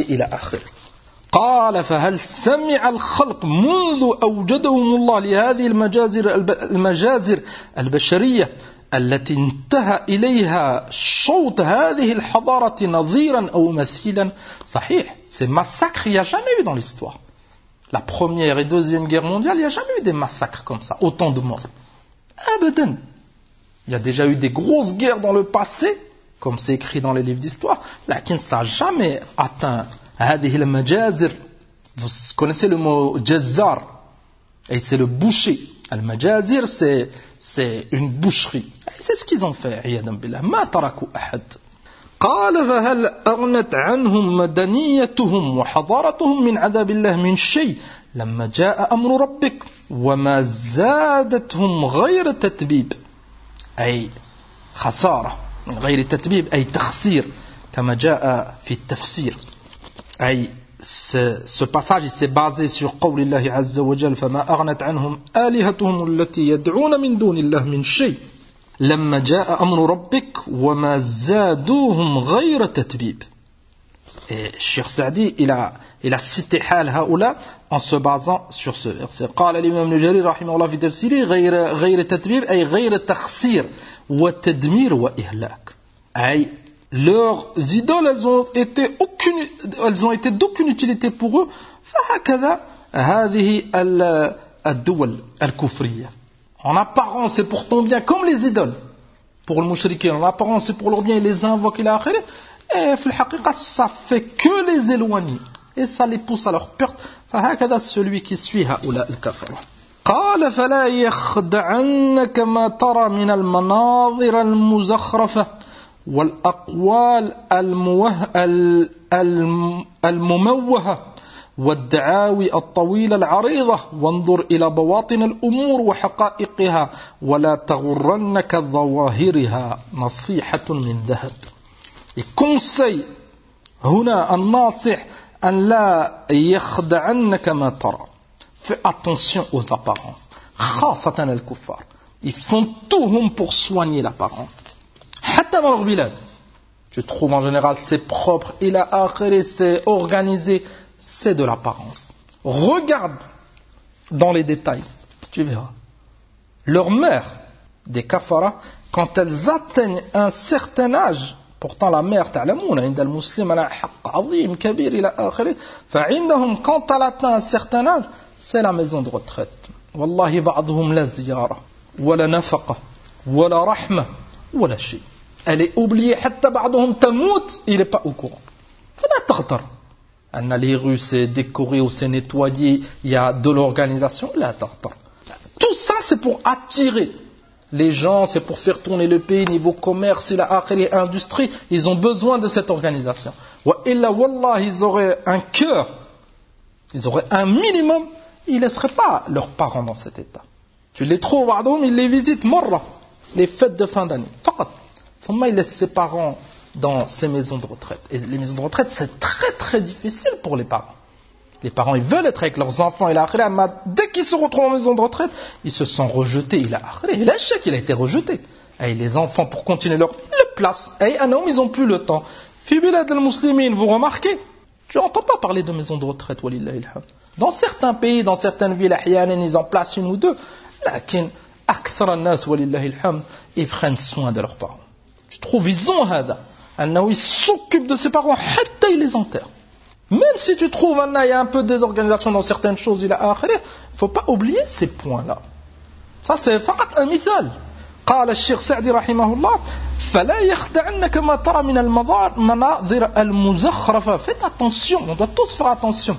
قال فهل سمع الخلق منذ أوجدهم الله لهذه المجازر البشرية التي انتهى إليها شوط هذه الحضارة نظيرا أو مثيلا صحيح ces massacres il n'y a jamais eu dans l'histoire la première et deuxième guerre mondiale il n'y a jamais eu des massacres comme ça autant de morts abadan il y a déjà eu des grosses guerres dans le passé comme c'est écrit dans les livres d'histoire là qui ne s'est jamais atteint هذه المجازر vous connaissez le mot jazzar et c'est le boucher المجازر c'est une boucherie c'est ce qu'ils ont fait عياذا بالله ما تركوا أحد قال فهل أغنت عنهم مدنيتهم وحضارتهم من عذاب الله من شيء لما جاء أمر ربك وما زادتهم غير تتبيب أي خسارة من غير تتبيب أي تخسير كما جاء في التفسير أي ce passage il s'est basé sur قول الله عز وجل فما أغنت عنهم آلهتهم التي يدعون من دون الله من شيء لما جاء أمر ربك وما زادوهم غير تتبيب. Et Cheikh Saadi il a cité حال هؤلاء en se basant sur ce verset. قال الإمام ابن جرير رحمه الله في تفسيره غير تتبيب أي غير تخسير وتدمير وإهلاك. أي leurs idoles, elles ont été d'aucune utilité pour eux. فهكذا هذه الدول الكفرية. En apparence, c'est pour ton bien, comme les idoles. Pour le mushrikin, en apparence, c'est pour leur bien, ils les invoquent, et في الحقيقة, ça fait que les éloigner. Et ça les pousse à leur perte. فهكذا celui qui suit هؤلاء الكفرة. قال فلا يخدعنك ما ترى من المناظر المزخرفة والأقوال المموهة والدعاوي الطويلة العريضة وانظر إلى بواطن الأمور وحقائقها ولا تغرنك ظواهرها نصيحة من ذهب. Il conseille هنا الناصح أن لا يخدعنك ما ترى. Fais attention aux apparences. خاصة الكفار. Ils font tout pour soigner l'apparence. Hatta dans leur bilad. Je trouve en général c'est propre, c'est organisé, c'est de l'apparence. Regarde dans les détails, tu verras. Leurs mères, des kafaras, quand elles atteignent un certain âge, pourtant la mère, ta'lamoun, عند المسلم على حق عظيم كبير إلى آخره, فعندهم quand elle atteint un certain âge, c'est la maison de retraite. والله بعضهم لا زيارة ولا نفقة ولا رحمة ولا شيء. Elle est oubliée حتى بعضهم تموت il n'est pas au courant. فلا تغتر Les rues, c'est décoré ou c'est nettoyé, il y a de l'organisation. Là, tout ça, c'est pour attirer les gens, c'est pour faire tourner le pays niveau commerce et industrie. Ils ont besoin de cette organisation. Et là, wallah, ils auraient un cœur, ils auraient un minimum, ils ne laisseraient pas leurs parents dans cet état. Tu les trouves, ils les visitent, marra, les fêtes de fin d'année. Ils laissent ses parents dans ces maisons de retraite. Et les maisons de retraite, c'est très très difficile pour les parents. Les parents, ils veulent être avec leurs enfants, mais dès qu'ils se retrouvent en maison de retraite, ils se sont rejetés. Il a échec, il a été rejeté. Et les enfants, pour continuer leur vie, ils le placent. Et un homme, ils n'ont plus le temps. Fi bilad al-muslimin, vous remarquez, tu n'entends pas parler de maison de retraite, walillahi alhamd. Dans certains pays, dans certaines villes, ils en placent une ou deux. Lakin, akthar an-nas, walillahi alhamd, ils prennent soin de leurs parents. Je trouve, ils ont hada. Ils s'occupent de ses parents, hatta ils les enterrent. Même si tu trouves il y a un peu de désorganisation dans certaines choses, il ne faut pas oublier ces points-là. Ça, c'est فقط un مثال. قال الشيخ سعدي رحمه الله فلا يخدعنك ما ترى من المناظر المزخرفة. Faites attention, on doit tous faire attention.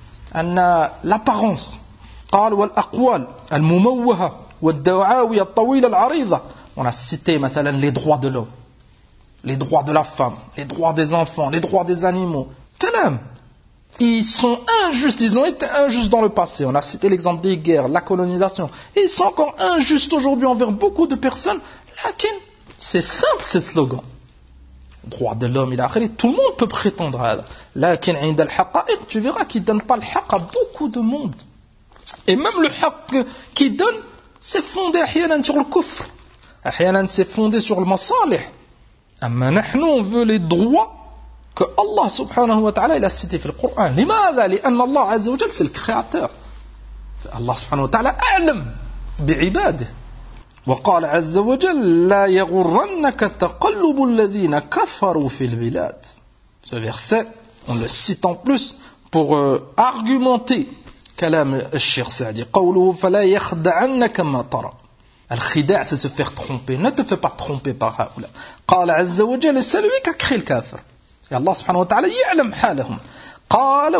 L'apparence. قال والأقوال المموهة والدعاوي الطويلة العريضة. On a cité مثلا les droits de l'homme, les droits de la femme, les droits des enfants, les droits des animaux. Kalam. Ils sont injustes, ils ont été injustes dans le passé. On a cité l'exemple des guerres, la colonisation. Et ils sont encore injustes aujourd'hui envers beaucoup de personnes. Lakin, c'est simple ces slogans. Droit de l'homme, tout le monde peut prétendre à ça. Lakin, tu verras qu'ils ne donnent pas le haqq à beaucoup de monde. Et même le haqq qu'ils donnent, c'est fondé sur le kufr. C'est fondé sur le masalih. Mais nous, on veut les droits que Allah subhanahu wa ta'ala il a cité dans le Coran. لماذا؟ لأن الله عز وجل c'est le créateur. Allah subhanahu wa ta'ala أعلم بعباده. وقال عز وجل لا يغرنك تقلب الذين كفروا في البلاد. Ce verset, on le cite en plus pour argumenter كلام الشيخ سعدي. قوله فلا يخدعنك ما ترى. الخداع c'est se faire tromper. Ne te fais pas tromper par هؤلاء. قال عز وجل c'est lui qui a créé le kafir. Et Allah subhanahu wa ta'ala يعلم حالهم. قال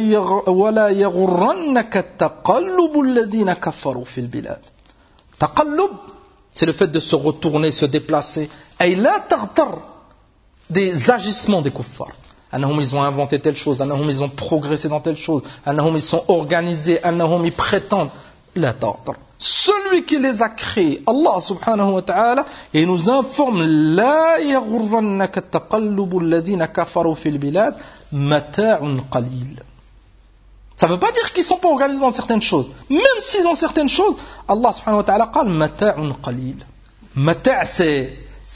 ولا يغرنك تقلب الذين كفروا في البلاد. تقلب, c'est le fait de se retourner, se déplacer. Et لا تغتر des agissements des kuffars. أنهم ils ont inventé telle chose, أنهم ils ont progressé dans telle chose, أنهم ils sont organisés, أنهم ils prétendent. لا تغتر. Celui qui les a créés, Allah subhanahu wa ta'ala, et nous informe لا يغرنك تقلب الذين كفروا في البلاد متاع قليل. Ça ne veut pas dire qu'ils ne sont pas organisés dans certaines choses. Même s'ils ont certaines choses, Allah subhanahu wa ta'ala قال متاع قليل. Mata' c'est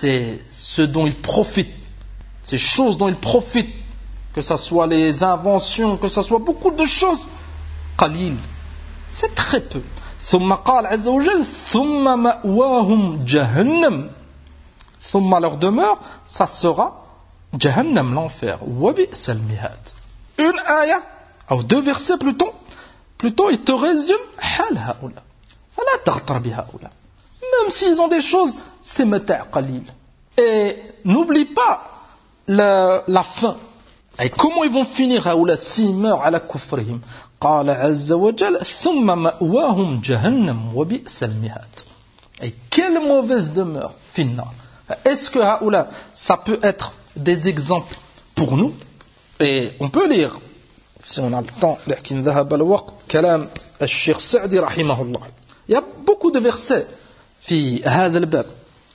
ce dont ils profitent. Ces choses dont ils profitent. Que ce soit les inventions, que ce soit beaucoup de choses. قليل. C'est très peu. ثم قال عز وجل ثم مأواهم جهنم. ثم leur demeure, ça sera جهنم, l'enfer. وبئس المهاد. Une ayah, ou deux versets plutôt, il te résume حال هؤلاء. فلا تغتر بهؤلاء. Même s'ils ont des choses, c'est متاع قليل. Et n'oublie pas la fin. Et comment ils vont finir هؤلاء s'ils meurent على كفرهم. قال عز وجل ثم مأواهم جهنم وبئس المهاد. Et quelle mauvaise demeure finale. Est-ce que هؤلاء ça peut être des exemples pour nous? Et on peut lire si on a le temps لكن ذهب الوقت كلام الشيخ سعدي رحمه الله. Il y a beaucoup de versets في هذا الباب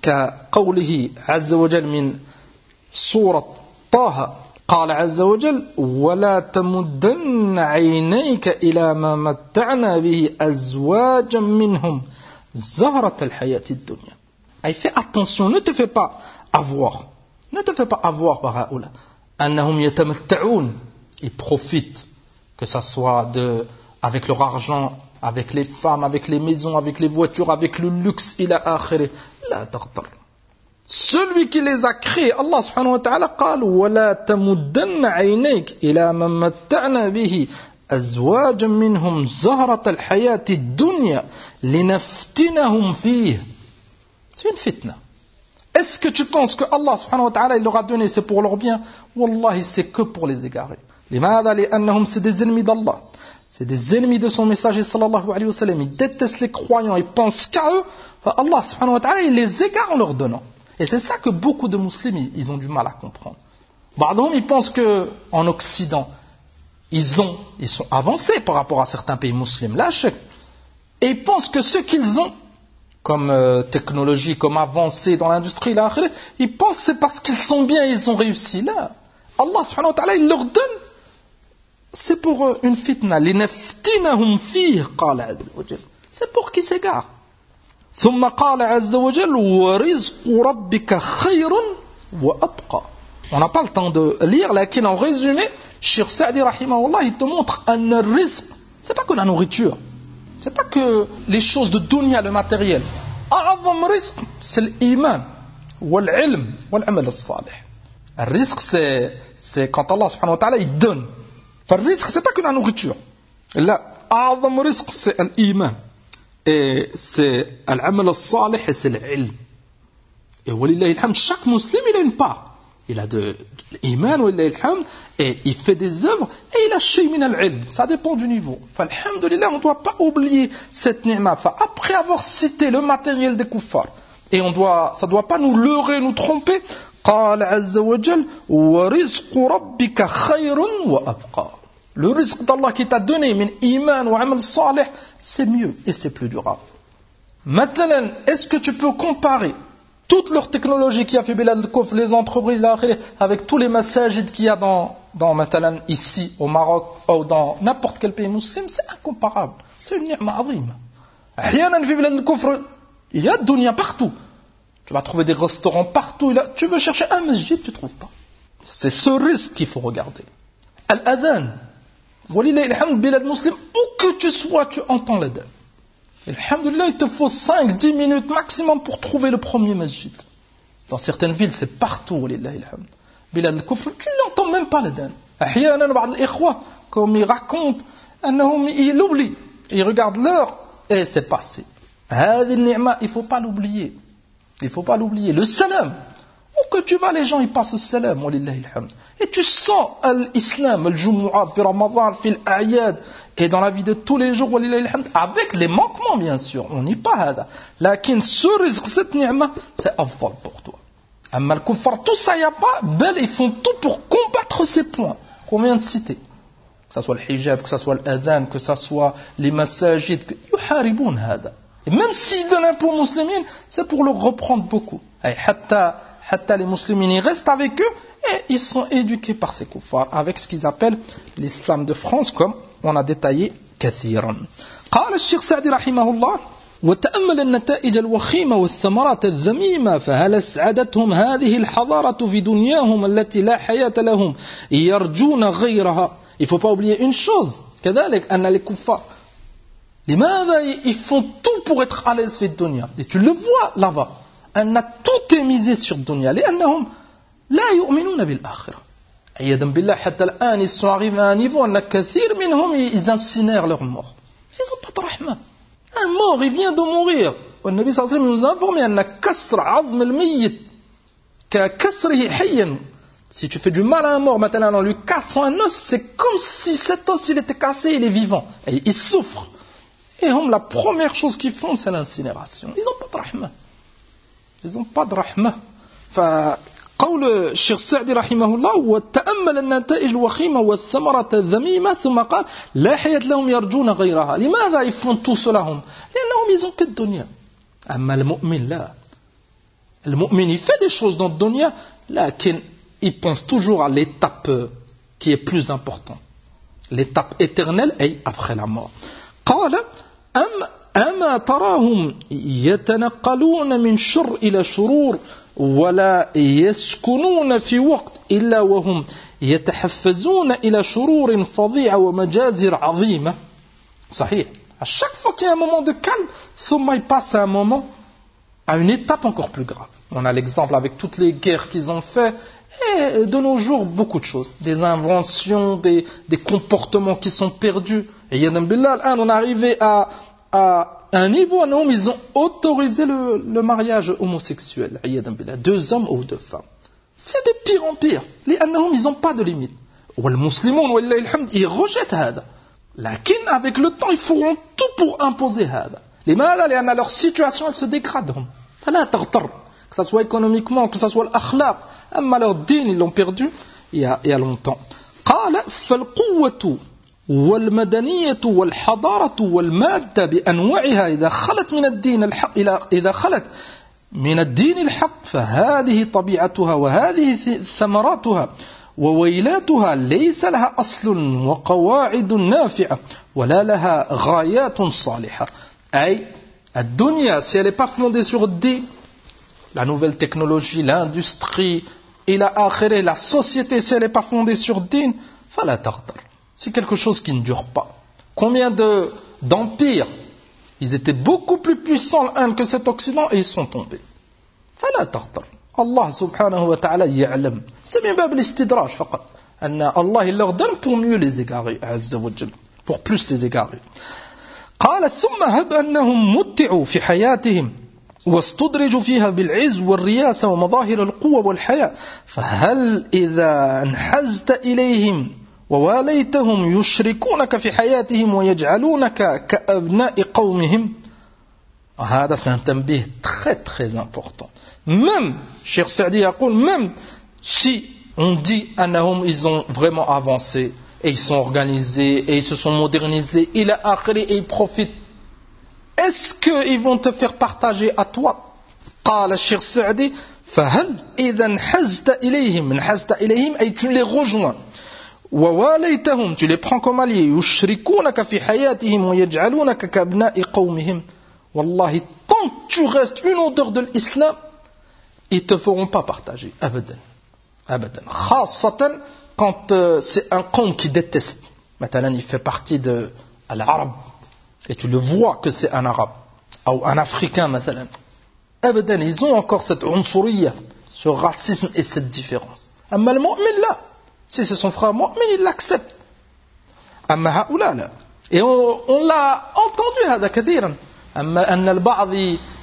كقوله عز وجل من سورة طه قال عز وجل ولا تمدن عينيك إلى ما متعنا به أزواجا منهم زهرة الحياة الدنيا. أي fais attention, ne te fais pas avoir par هؤلاء أنهم يتمتعون, ils profitent, que ça soit avec leur argent, avec les femmes, avec les maisons, avec les voitures, avec le luxe, إلى آخره. لا تغتر. Celui qui les a créés, Allah subhanahu wa ta'ala قال ولا تمدن عينيك إلى ما متعنا به أزواجا منهم زهرة الحياة الدنيا لنفتنهم فيه. C'est une fitna. Est-ce que tu penses que Allah subhanahu wa ta'ala il leur a donné c'est pour leur bien? Wallahi c'est que pour les égarer. لماذا؟ لأنهم c'est des ennemis d'Allah. C'est des ennemis de son messager sallallahu alayhi wa sallam. Ils détestent les croyants, ils pensent qu'à eux. Allah subhanahu wa ta'ala, il les égare en leur donnant. Et c'est ça que beaucoup de musulmans, ils ont du mal à comprendre. Ba'dhum, ils pensent qu'en Occident, ils sont avancés par rapport à certains pays musulmans. Là, et ils pensent que ce qu'ils ont, comme technologie, comme avancée dans l'industrie, là, ils pensent que c'est parce qu'ils sont bien et ils ont réussi. Là, Allah subhanahu wa ta'ala, il leur donne. C'est pour une fitna. لِنَفْتِنَهُمْ فِيهِ قَالَ عَزَّ وَجَلَّ. C'est pour qu'ils s'égarent. ثُمَّ قَالَ عَزَّ وَجَلَّ وَرِزْقُ رَبِّكَ خَيْرٌ وَأَبْقَى. On n'a pas le temps de lire, mais en résumé, Cheikh Sa'di rahimahullah, il te montre un rizq. C'est pas que la nourriture. C'est pas que les choses de dunya, le matériel. أعظم rizq, c'est l'iman, wal-ilm, wal-amal as-salih. Le rizq, c'est quand Allah subhanahu wa ta'ala, il donne. Le rizq, c'est pas que la nourriture. Là, أعظم rizq, c'est l'iman. Et c'est l'amal as-salih et c'est l'ilm. Et walillahi alhamd, chaque musulman, il a une part. Il a de l'iman, walillahi alhamd, et il fait des œuvres, et il a shay min al-ilm. Ça dépend du niveau. Alhamdulillah, on ne doit pas oublier cette ni'ma. Après avoir cité le matériel des kuffars, et ça ne doit pas nous leurrer, nous tromper. قال عز وجل ورزق ربك خير وأبقى. Le risque d'Allah qui t'a donné, min iman ou amal salih, c'est mieux et c'est plus durable. Maintenant, est-ce que tu peux comparer toute leur technologie qui a fait Bilad al-Kufr, les entreprises, avec tous les massajids qu'il y a dans maintenant, ici, au Maroc, ou dans n'importe quel pays musulman, c'est incomparable. C'est une ni'ma azim. Ahyanan fi Bilad al-Kufr, il y a dunya partout. Tu vas trouver des restaurants partout. Tu veux chercher un masjid, tu ne trouves pas. C'est ce risque qu'il faut regarder. Al-Adhan. Walillahi alhamd, bilad muslim, où que tu sois, tu entends l'adhan. Alhamdulillah, il te faut 5-10 minutes maximum pour trouver le premier masjid. Dans certaines villes, c'est partout, walillahi alhamd. Bilad al-Kufr, tu n'entends même pas l'adhan. Ahyanan, ba'd al-ikhwa, comme ils racontent, ils oublient. Ils regardent l'heure, et c'est passé. Hadi ni'ma, il ne faut pas l'oublier. Il ne faut pas l'oublier. Le salam. Où que tu vas, les gens, ils passent le salam, walillahi alhamd. Et tu sens l'islam, le jumu'ah, fi Ramadan, fi l'ayad, et dans la vie de tous les jours, walillahi alhamd, avec les manquements, bien sûr. On n'y pas hada. Lakin, ce rizq, cette ni'ma, c'est afdal pour toi. Amma al-kuffar, tout ça, il n'y a pas, bel, ils font tout pour combattre ces points qu'on vient de citer. Que ce soit le hijab, que ce soit l'adhan, que ce soit les massajids, yuhariboun hada. Et même s'ils donnent un peu aux musulmans, c'est pour leur reprendre beaucoup. Et hatta les musulmans, ils restent avec eux et ils sont éduqués par ces kuffars avec ce qu'ils appellent l'islam de France, comme on a détaillé كثيرا. قال الشيخ سعدي رحمه الله وتأمل النتائج الوخيمة والثمرات الذميمة فهل اسعدتهم هذه الحضارة في دنياهم التي لا حياة لهم يرجون غيرها. Il ne faut pas oublier une chose, كذلك أن les kuffars لماذا ils font tout pour être à l'aise في الدنيا. Et tu le vois là-bas. On a tout misé sur الدنيا لأنهم لا يؤمنون بالآخرة. عياذا بالله حتى الآن ils sont arrivés à un niveau أن كثير منهم ils incinèrent leurs morts. Ils n'ont pas de rahma. Un mort, il vient de mourir. والنبي صلى الله عليه وسلم nous a informé أن كسر عظم الميت ككسره حيا. Si tu fais du mal à un mort, maintenant en lui cassant un os, c'est comme si cet os il était cassé, il est vivant. Et il souffre. Et la première chose qu'ils font, c'est l'incinération. Ils n'ont pas de rahma. Ils n'ont pas de rahma. فقول الشيخ السعدي رحمه الله وتأمل النتائج الوخيمة والثمرة الذميمة ثم قال لا حياة لهم يرجون غيرها. لماذا ils font tout cela هم؟ لأنهم ils ont que de dunya. أما المؤمن لا. Le mu'min il fait des choses dans le dunya, lakin il pense toujours à l'étape qui est plus importante. L'étape éternelle est après la mort. قال أما تراهم يتنقلون من شر إلى شرور ولا يسكنون في وقت إلا وهم يتحفزون إلى شرور فظيعة ومجازر عظيمة. صحيح. À chaque fois qu'il y a un moment de calme, ثم il passe à un moment, à une étape encore plus grave. On a l'exemple avec toutes les guerres qu'ils ont fait. Et de nos jours, beaucoup de choses. Des inventions, des comportements qui sont perdus. Et Yadam Billah, on est arrivé à un niveau où ils ont autorisé le mariage homosexuel. Yadam Billah, 2 hommes ou 2 femmes. C'est de pire en pire. Ils n'ont pas de limite. والمسلمون ولله الحمد ils rejettent هذا. لكن avec le temps ils feront tout pour imposer هذا. لماذا؟ لأن leur situation elle se dégrade. فلا تغتر. Que ça soit économiquement, que ça soit l'akhlaq. أما leur din ils l'ont perdu il y a longtemps. قال فالقوة والمدنية والحضارة والمادة بأنواعها إذا خلت من الدين الحق إذا خلت من الدين الحق فهذه طبيعتها وهذه ثمراتها وويلاتها ليس لها أصل وقواعد نافعة ولا لها غايات صالحة. أي الدنيا si elle n'est pas fondée sur الدين, la nouvelle technologie, l'industrie إلى آخره, la société si elle n'est pas fondée sur الدين فلا تغتر. C'est quelque chose qui ne dure pas. Combien d'empires, ils étaient beaucoup plus puissants l'Inde que cet Occident et ils sont tombés. فلا تغتر. Allah subhanahu wa ta'ala يعلم. C'est من باب الاستدراج فقط. أن Allah il leur donne pour mieux les égarer, عز وجل, pour plus les égarer. قال ثم هب أنهم متعوا في حياتهم واستدرجوا فيها بالعز والرياسة ومظاهر القوة والحياة فهل إذا انحزت إليهم وواليتهم يشركونك في حياتهم ويجعلونك كأبناء قومهم. هذا c'est un تنبيه très très important. Même, Cheikh Saadi يقول, même si on dit أنهم ils ont vraiment avancé et ils sont organisés et ils se sont modernisés إلى آخره et ils profitent, est-ce qu'ils vont te faire partager à toi? قال الشيخ سعدي فهل إذا انحزت إليهم, انحزت إليهم أي tu les rejoins, وواليتهم tu les prends comme alliés, يشركونك في حياتهم ويجعلونك كأبناء قومهم. والله tant que tu restes une odeur de l'islam, ils te feront pas partager. أبدا أبدا. خاصة quand c'est un qawm qui déteste. Maintenant il fait partie de l'arabe et tu le vois que c'est un arabe ou un africain مثلا. أبدا ils ont encore cette عنصرية, ce racisme et cette différence. أما المؤمن لا. Si c'est son frère mu'min, il l'accepte. أما هؤلاء لا. Et on l'a entendu هذا كثيرا. أما أن البعض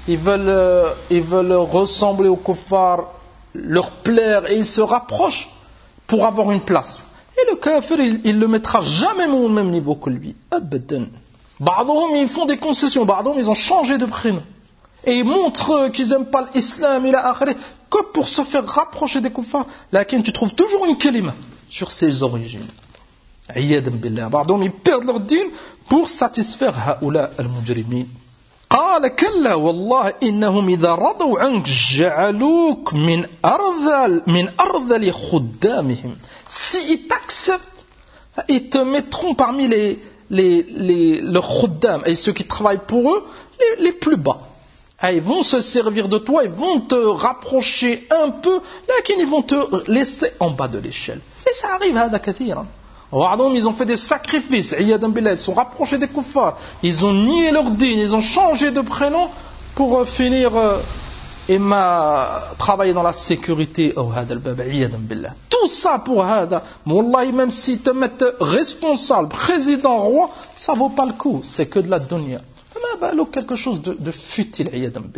ils veulent ressembler aux kuffars, leur plaire et ils se rapprochent pour avoir une place. Et le kafir, il le mettra jamais au même niveau que lui. أبدا. بعضهم ils font des concessions, بعضهم ils ont changé de prénom. Et ils montrent qu'ils n'aiment pas l'islam et l'akhirat que pour se faire rapprocher des kuffars. Lakin tu trouves toujours une kalima sur ses origines. عياذا بالله. بعضهم ils perdent leur dîn pour satisfaire هؤلاء المجرمين. قال كلا والله إنهم إذا رضوا عنك جعلوك من أرذل خدامهم. S'ils t'acceptent, ils te mettront parmi leurs khuddam, et ceux qui travaillent pour eux, les plus bas. Et ils vont se servir de toi, ils vont te rapprocher un peu, là ils vont te laisser en bas de l'échelle. Et ça arrive هذا كثيرا. Ils ont fait des sacrifices, ils sont rapprochés des kuffars, ils ont nié leur dîn, ils ont changé de prénom pour finir travailler dans la sécurité. Tout ça pour هذا. Wallahi, même s'ils te mettent responsable, président, roi, ça vaut pas le coup, c'est que de la dunya. quelque chose de futile.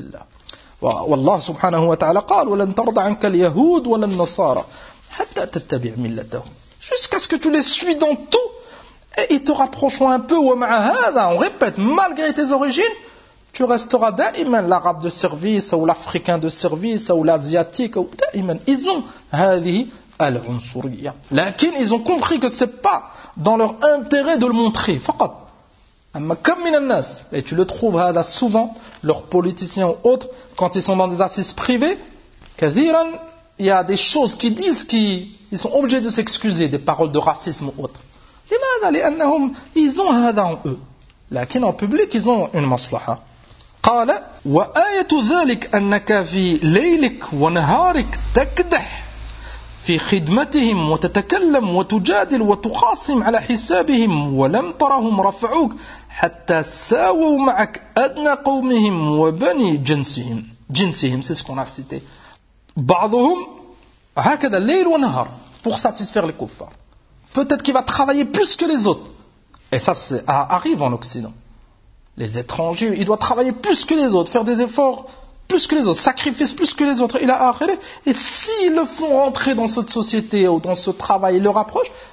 والله سبحانه وتعالى قال ولن ترضى عنك اليهود ولا النصارى حتى تتبع ملتهم. Jusqu'à ce que tu les suis dans tout et ils te rapprocheront un peu. On répète, malgré tes origines, tu resteras daïman l'arabe de service ou l'africain de service ou l'asiatique. Ils ont هذه العنصرية. لكن ils ont compris que c'est pas dans leur intérêt de le montrer. فقط. أما كم من الناس, et tu le trouves هذا souvent, leurs politiciens ou autres, quand ils sont dans des assises privées, كثيرا il y a des choses qu'ils disent ils sont obligés de s'excuser, des paroles de racisme ou autre. لماذا؟ لأنهم ils ont هذا en eux. لكن en public ils ont une مصلحة. قال وآية ذلك أنك في ليلك ونهارك تكدح في خدمتهم وتتكلم وتجادل وتخاصم على حسابهم ولم ترهم رفعوك حتى ساووا معك أدنى قومهم وبني جنسهم. c'est ce qu'on a cité. بعضهم هكذا ليل ونهار pour satisfaire les kuffars. Peut-être qu'il va travailler plus que les autres. Et ça arrive en Occident. Les étrangers, ils doivent travailler plus que les autres, faire des efforts plus que les autres, sacrifices plus que les autres. Et s'ils le font rentrer dans cette société ou dans ce travail, ils le rapprochent,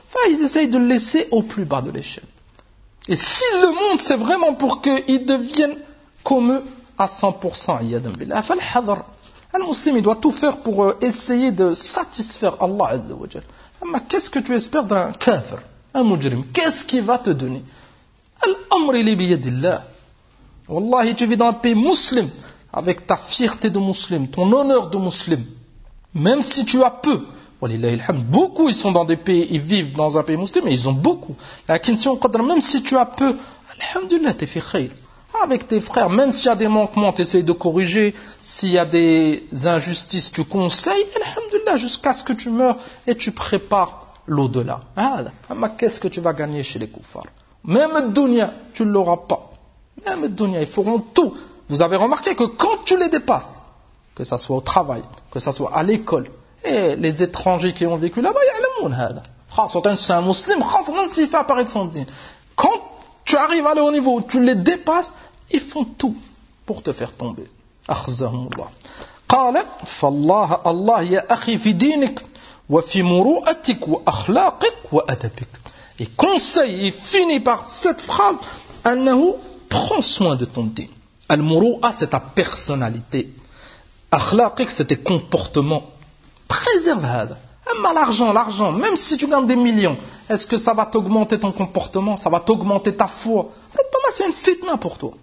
ils essayent de le laisser au plus bas de l'échelle. Et s'ils le montrent, c'est vraiment pour qu'ils deviennent comme eux à 100%. Un musulman, il doit tout faire pour essayer de satisfaire Allah Azza wa Jal. Mais qu'est-ce que tu espères d'un kafir, un mujrim? Qu'est-ce qu'il va te donner? Al-amr li biyadillah. Wallahi, tu vis dans un pays musulman, avec ta fierté de musulman, ton honneur de musulman. Même si tu as peu, beaucoup ils sont dans des pays, ils vivent dans un pays musulman, mais ils ont beaucoup. Même si tu as peu, alhamdulillah, t'es fait khayr. Avec tes frères, même s'il y a des manquements, tu essayes de corriger. S'il y a des injustices, tu conseilles, alhamdulillah, jusqu'à ce que tu meurs et tu prépares l'au-delà. Mais qu'est-ce que tu vas gagner chez les kuffars? Même le dunya, tu ne l'auras pas. Même le dunya, ils feront tout. Vous avez remarqué que quand tu les dépasses, que ça soit au travail, que ça soit à l'école, et les étrangers qui ont vécu là-bas, c'est un musulman, s'il fait apparaître son dîn. Quand tu arrives à leur niveau, tu les dépasses, ils font tout pour te faire tomber. أخزهم الله. قال فالله الله يا أخي في دينك وفي مروءتك وأخلاقك وأدبك. Il conseille, il finit par cette phrase, أنه prends soin de ton dîn. Al-muru'a, c'est ta personnalité. Akhlaqik, c'est tes comportements. Préserve hada. Amma l'argent, même si tu gagnes des millions, est-ce que ça va t'augmenter ton comportement? Ça va t'augmenter ta foi? C'est une fitna pour toi.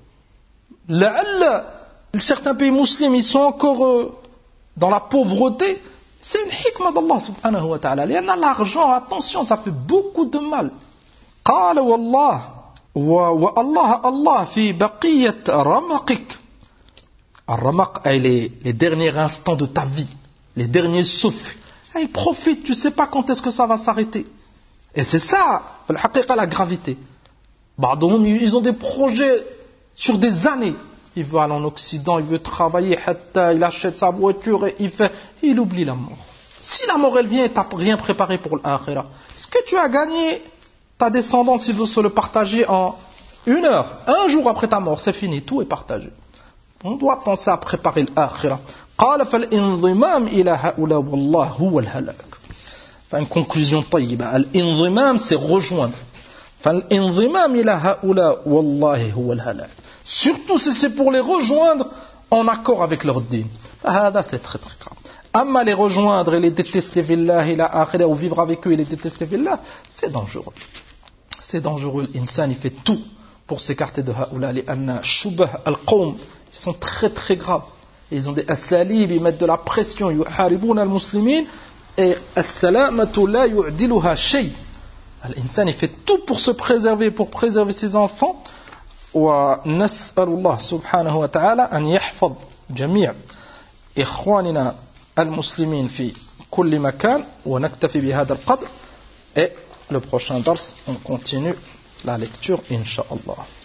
Certains pays musulmans, ils sont encore dans la pauvreté. C'est une hikmah d'Allah subhanahu wa ta'ala. L'argent, attention, ça fait beaucoup de mal. قال والله والله الله في بقية رمقك. الرمق, les derniers instants de ta vie, les derniers souffles. Hey, profite, tu sais pas quand est-ce que ça va s'arrêter. Et c'est ça, la gravité. Ils ont des projets sur des années. Il veut aller en Occident, il veut travailler, il achète sa voiture et il oublie la mort. Si la mort elle vient et t'as rien préparé pour l'akhira, ce que tu as gagné, ta descendance, il veut se le partager en 1 heure, 1 jour après ta mort, c'est fini, tout est partagé. On doit penser à préparer l'akhira. قال فالانضمام إلى هؤلاء والله هو الهلاك. Une conclusion طيبة. الانضمام, c'est rejoindre. فالانضمام إلى هؤلاء والله هو الهلاك. Surtout si c'est pour les rejoindre en accord avec leur dîn. هذا, c'est très très grave. Amma les rejoindre et les détester fillah ila akhirah, ou vivre avec eux et les détester fillah, c'est dangereux. C'est dangereux. L'insan, il fait tout pour s'écarter de haoula. Li'anna shubah al-qawm, ils sont très très graves. Ils ont des asalib, ils mettent de la pression. Yuharibun al-muslimin et as-salamatu la yu'diluha shay. L'insan, il fait tout pour se préserver, pour préserver ses enfants. Wa nas'alullah subhanahu wa ta'ala an yahfaz jami' ikhwanina المسلمين في كل مكان ونكتفي بهذا القدر. Et le prochain dars, on continue la lecture, Inch'Allah.